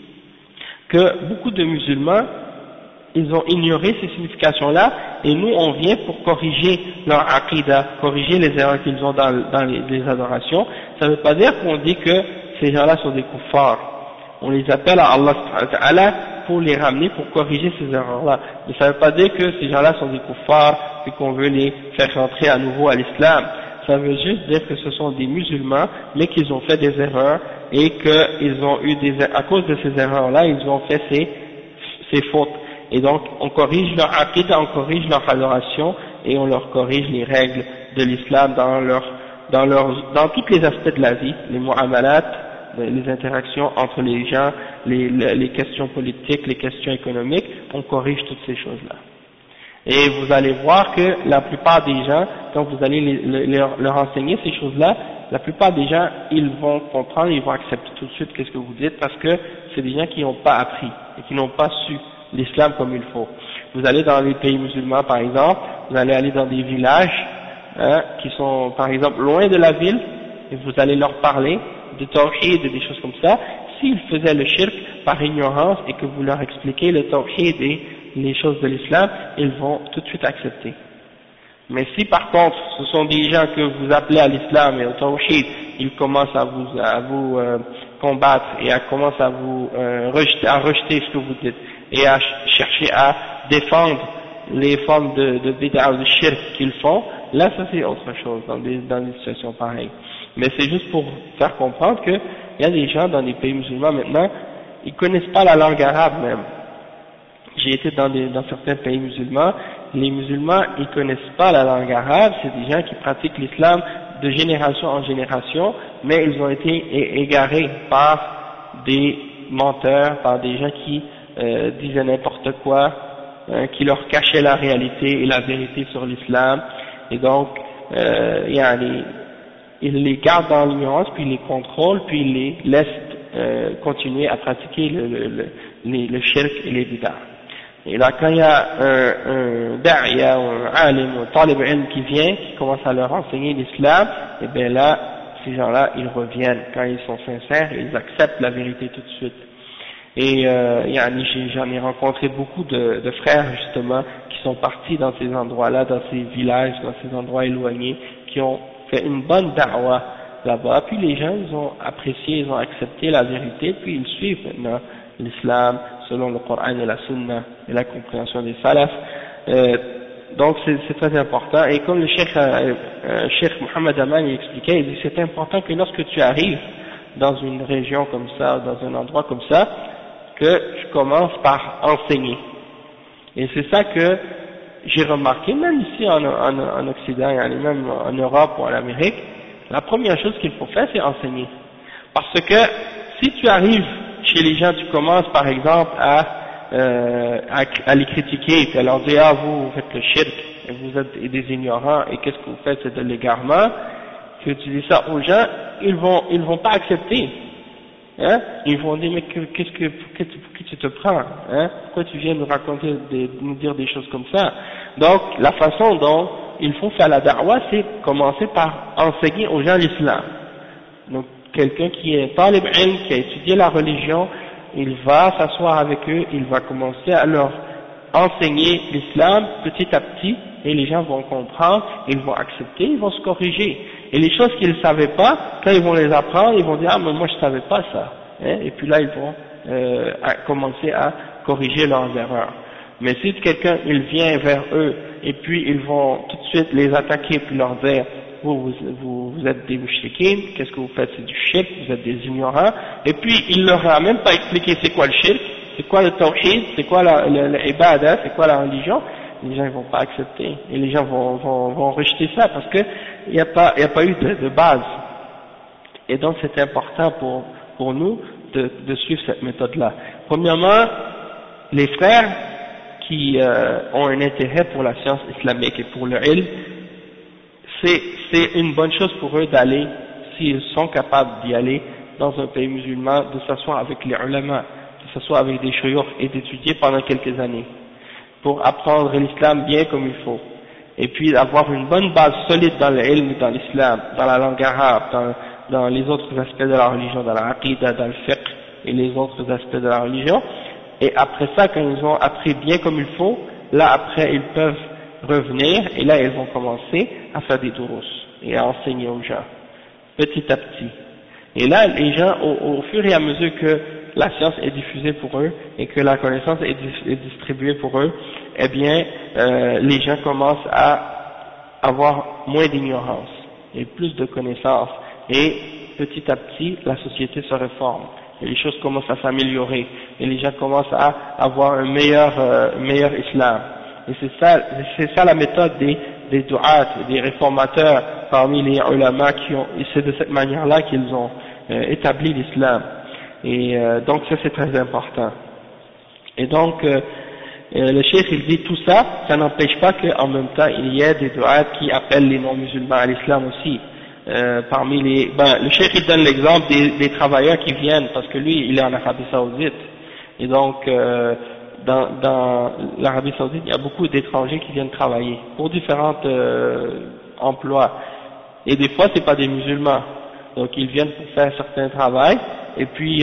que beaucoup de musulmans ils ont ignoré ces significations-là, et nous on vient pour corriger leur aqidah, corriger les erreurs qu'ils ont dans les adorations. Ça ne veut pas dire qu'on dit que ces gens-là sont des kuffars. On les appelle à Allah subhanahu wa ta'ala pour les ramener, pour corriger ces erreurs-là. Mais ça ne veut pas dire que ces gens-là sont des kuffars et qu'on veut les faire rentrer à nouveau à l'islam. Ça veut juste dire que ce sont des musulmans, mais qu'ils ont fait des erreurs, et qu'ils ont eu à cause de ces erreurs-là, ils ont fait ces fautes. Et donc, on corrige leur aqidah, on corrige leur adoration, et on leur corrige les règles de l'islam dans tous les aspects de la vie, les mu'amalat, les interactions entre les gens, les questions politiques, les questions économiques, on corrige toutes ces choses-là. Et vous allez voir que la plupart des gens, quand vous allez leur enseigner ces choses-là, la plupart des gens, ils vont comprendre, ils vont accepter tout de suite qu'est-ce que vous dites, parce que c'est des gens qui n'ont pas appris, et qui n'ont pas su l'islam comme il faut. Vous allez dans les pays musulmans par exemple, vous allez aller dans des villages qui sont par exemple loin de la ville, et vous allez leur parler de tawhid et des choses comme ça. S'ils faisaient le shirk par ignorance et que vous leur expliquez le tawhid et les choses de l'islam, ils vont tout de suite accepter. Mais si par contre ce sont des gens que vous appelez à l'islam et au tawhid, ils commencent à vous combattre et commencent à vous rejeter ce que vous dites, et à chercher à défendre les formes de bid'ah ou de shirk qu'ils font, là ça c'est autre chose dans des situations pareilles. Mais c'est juste pour faire comprendre qu'il y a des gens dans les pays musulmans maintenant, ils connaissent pas la langue arabe même. J'ai été dans certains pays musulmans, les musulmans ils connaissent pas la langue arabe, c'est des gens qui pratiquent l'islam de génération en génération, mais ils ont été égarés par des menteurs, par des gens qui disaient n'importe quoi, qui leur cachaient la réalité et la vérité sur l'islam, et donc ils les gardent dans l'ignorance, puis ils les contrôlent, puis ils les laissent continuer à pratiquer le shirk et les bid'ah. Et là, quand il y a un da'iya, un alim, un talib ilm qui vient, qui commence à leur enseigner l'islam, et bien là, ces gens-là, ils reviennent quand ils sont sincères, et ils acceptent la vérité tout de suite. Et j'en ai rencontré beaucoup de frères justement qui sont partis dans ces endroits-là, dans ces villages, dans ces endroits éloignés, qui ont fait une bonne da'wah là-bas, puis les gens ils ont apprécié, ils ont accepté la vérité, puis ils suivent maintenant l'islam selon le Coran et la Sunna et la compréhension des salafs. donc c'est très important. Et comme le Cheikh Mohamed Aman il expliquait, il dit c'est important que lorsque tu arrives dans une région comme ça, dans un endroit comme ça, que tu commences par enseigner. Et c'est ça que j'ai remarqué, même ici en Occident, et même en Europe ou en Amérique, la première chose qu'il faut faire, c'est enseigner. Parce que si tu arrives chez les gens, tu commences par exemple à les critiquer, et à leur dire, ah vous faites le shirk, et vous êtes des ignorants, et qu'est-ce que vous faites, c'est de l'égarement, tu dis ça aux gens, ils vont pas accepter. Hein? Ils vont dire, mais pour qui tu te prends, hein? Pourquoi tu viens nous raconter, nous dire des choses comme ça? Donc, la façon dont il faut faire la da'wah, c'est commencer par enseigner aux gens l'islam. Donc, quelqu'un qui est talib ilm, qui a étudié la religion, il va s'asseoir avec eux, il va commencer à leur enseigner l'islam petit à petit, et les gens vont comprendre, ils vont accepter, ils vont se corriger. Et les choses qu'ils ne savaient pas, quand ils vont les apprendre, ils vont dire, ah mais moi je ne savais pas ça. Hein? Et puis là ils vont commencer à corriger leurs erreurs. Mais si quelqu'un il vient vers eux, et puis ils vont tout de suite les attaquer, puis leur dire, vous êtes des mouchriquins, qu'est-ce que vous faites, c'est du shirk, vous êtes des ignorants, et puis il leur a même pas expliqué c'est quoi le shirk, c'est quoi le tawhid, c'est quoi l'ibada, c'est quoi la religion, les gens ne vont pas accepter, et les gens vont rejeter ça, parce que il n'y a pas eu de base. Et donc c'est important pour nous de suivre cette méthode-là. Premièrement, les frères qui ont un intérêt pour la science islamique et pour le ilm, c'est une bonne chose pour eux d'aller, s'ils sont capables d'y aller, dans un pays musulman, de s'asseoir avec les ulama, de s'asseoir avec des shuyukh et d'étudier pendant quelques années, pour apprendre l'islam bien comme il faut, et puis avoir une bonne base solide dans le ilm, dans l'islam, dans la langue arabe, dans les autres aspects de la religion, dans la aqidah, dans le fiqh et les autres aspects de la religion. Et après ça, quand ils ont appris bien comme il faut, là après ils peuvent revenir, et là ils vont commencer à faire des durus et à enseigner aux gens, petit à petit. Et là, les gens, au fur et à mesure que la science est diffusée pour eux et que la connaissance est distribuée pour eux, eh bien, les gens commencent à avoir moins d'ignorance et plus de connaissances. Et petit à petit, la société se réforme. Et les choses commencent à s'améliorer. Et les gens commencent à avoir un meilleur islam. Et c'est ça la méthode des du'at, des réformateurs parmi les ulama et c'est de cette manière-là qu'ils ont établi l'islam. Et donc ça c'est très important. Et donc le cheikh il dit tout ça, ça n'empêche pas qu'en même temps il y ait des du'at qui appellent les non-musulmans à l'islam aussi. Parmi le cheikh il donne l'exemple des travailleurs qui viennent, parce que lui il est en Arabie Saoudite. Et donc dans l'Arabie Saoudite, il y a beaucoup d'étrangers qui viennent travailler pour différents emplois. Et des fois, c'est pas des musulmans. Donc, ils viennent pour faire certains travail. Et puis,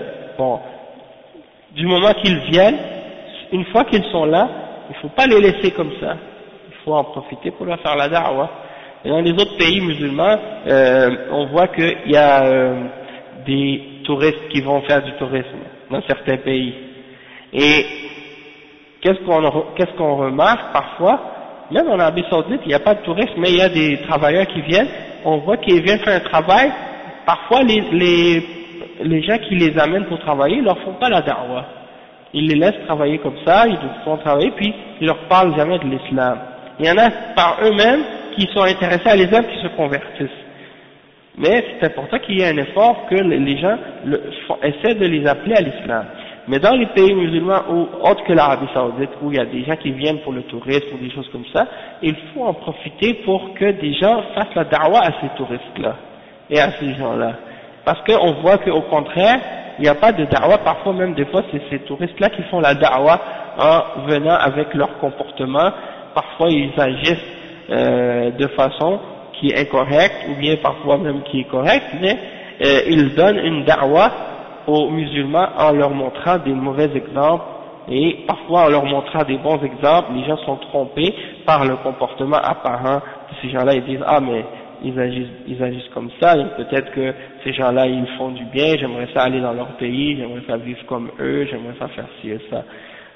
du moment qu'ils viennent, une fois qu'ils sont là, il faut pas les laisser comme ça. Il faut en profiter pour leur faire la da'wah. Et dans les autres pays musulmans, on voit qu'il y a des touristes qui vont faire du tourisme dans certains pays. Et qu'est-ce qu'on remarque parfois, même en Arabie Saoudite, il n'y a pas de touristes, mais il y a des travailleurs qui viennent, on voit qu'ils viennent faire un travail, parfois les gens qui les amènent pour travailler, ils leur font pas la da'wah. Ils les laissent travailler comme ça, ils font travailler, puis ils leur parlent jamais de l'islam. Il y en a par eux-mêmes qui sont intéressés à l'islam, qui se convertissent. Mais c'est important qu'il y ait un effort que les gens essaient de les appeler à l'islam. Mais dans les pays musulmans, autres que l'Arabie Saoudite, où il y a des gens qui viennent pour le tourisme ou des choses comme ça, il faut en profiter pour que des gens fassent la da'wah à ces touristes-là et à ces gens-là. Parce qu'on voit qu'au contraire, il n'y a pas de da'wah, parfois même des fois c'est ces touristes-là qui font la da'wah en venant avec leur comportement. Parfois ils agissent de façon qui est incorrecte, ou bien parfois même qui est correcte, mais ils donnent une da'wah aux musulmans en leur montrant des mauvais exemples, et parfois en leur montrant des bons exemples. Les gens sont trompés par le comportement apparent de ces gens-là. Ils disent, ah mais ils agissent comme ça, et peut-être que ces gens-là ils font du bien, j'aimerais ça aller dans leur pays, j'aimerais ça vivre comme eux, j'aimerais ça faire ci et ça.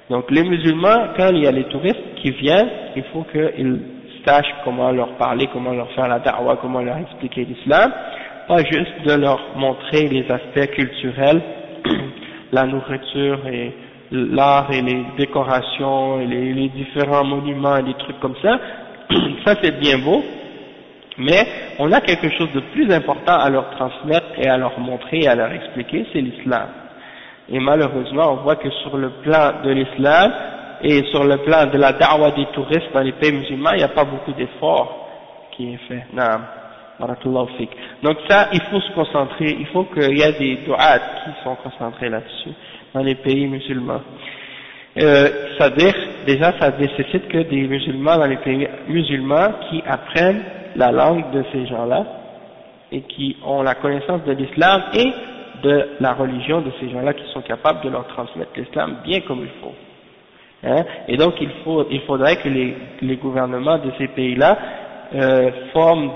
Donc les musulmans, quand il y a les touristes qui viennent, il faut qu'ils sachent comment leur parler, comment leur faire la da'wa, comment leur expliquer l'islam, pas juste de leur montrer les aspects culturels, la nourriture et l'art et les décorations et les différents monuments et des trucs comme ça. Ça c'est bien beau, mais on a quelque chose de plus important à leur transmettre et à leur montrer et à leur expliquer, c'est l'islam. Et malheureusement, on voit que sur le plan de l'islam et sur le plan de la da'wa des touristes dans les pays musulmans, il n'y a pas beaucoup d'efforts qui est fait. Naam. Barakallahu fik. Donc ça, il faut se concentrer, il faut qu'il y ait des du'at qui sont concentrés là-dessus dans les pays musulmans. C'est-à-dire, déjà, ça nécessite que des musulmans dans les pays musulmans qui apprennent la langue de ces gens-là et qui ont la connaissance de l'islam et de la religion de ces gens-là qui sont capables de leur transmettre l'islam bien comme il faut. Hein? Et donc il faudrait que les gouvernements de ces pays-là forment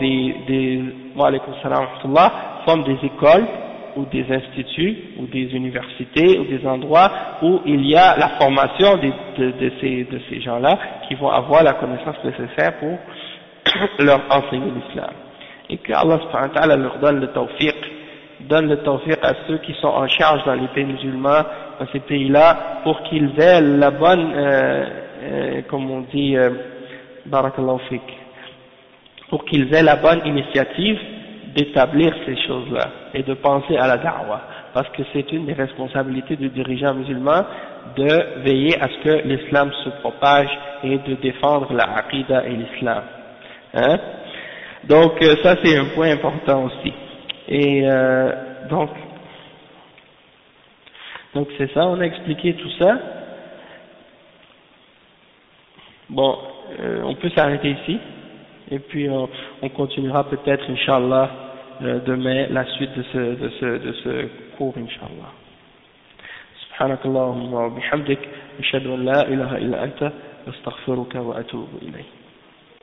forment des écoles ou des instituts ou des universités ou des endroits où il y a la formation de ces gens-là qui vont avoir la connaissance nécessaire pour leur enseigner l'islam. Et que Allah subhanahu wa ta'ala leur donne le tawfiq à ceux qui sont en charge dans les pays musulmans, dans ces pays-là, pour qu'ils aient la bonne, comme on dit, barakallahu fik, pour qu'ils aient la bonne initiative d'établir ces choses-là et de penser à la da'wa, parce que c'est une des responsabilités du dirigeant musulman de veiller à ce que l'islam se propage et de défendre la aqidah et l'islam. Hein? Donc ça c'est un point important aussi. Et donc c'est ça, on a expliqué tout ça. Bon, on peut s'arrêter ici et puis on continuera peut-être Inch'Allah demain la suite de ce cours Inch'Allah. Subhanakallahumma wa bihamdik, ashhadu an la ilaha illa anta, astaghfiruka wa atubu ilayk.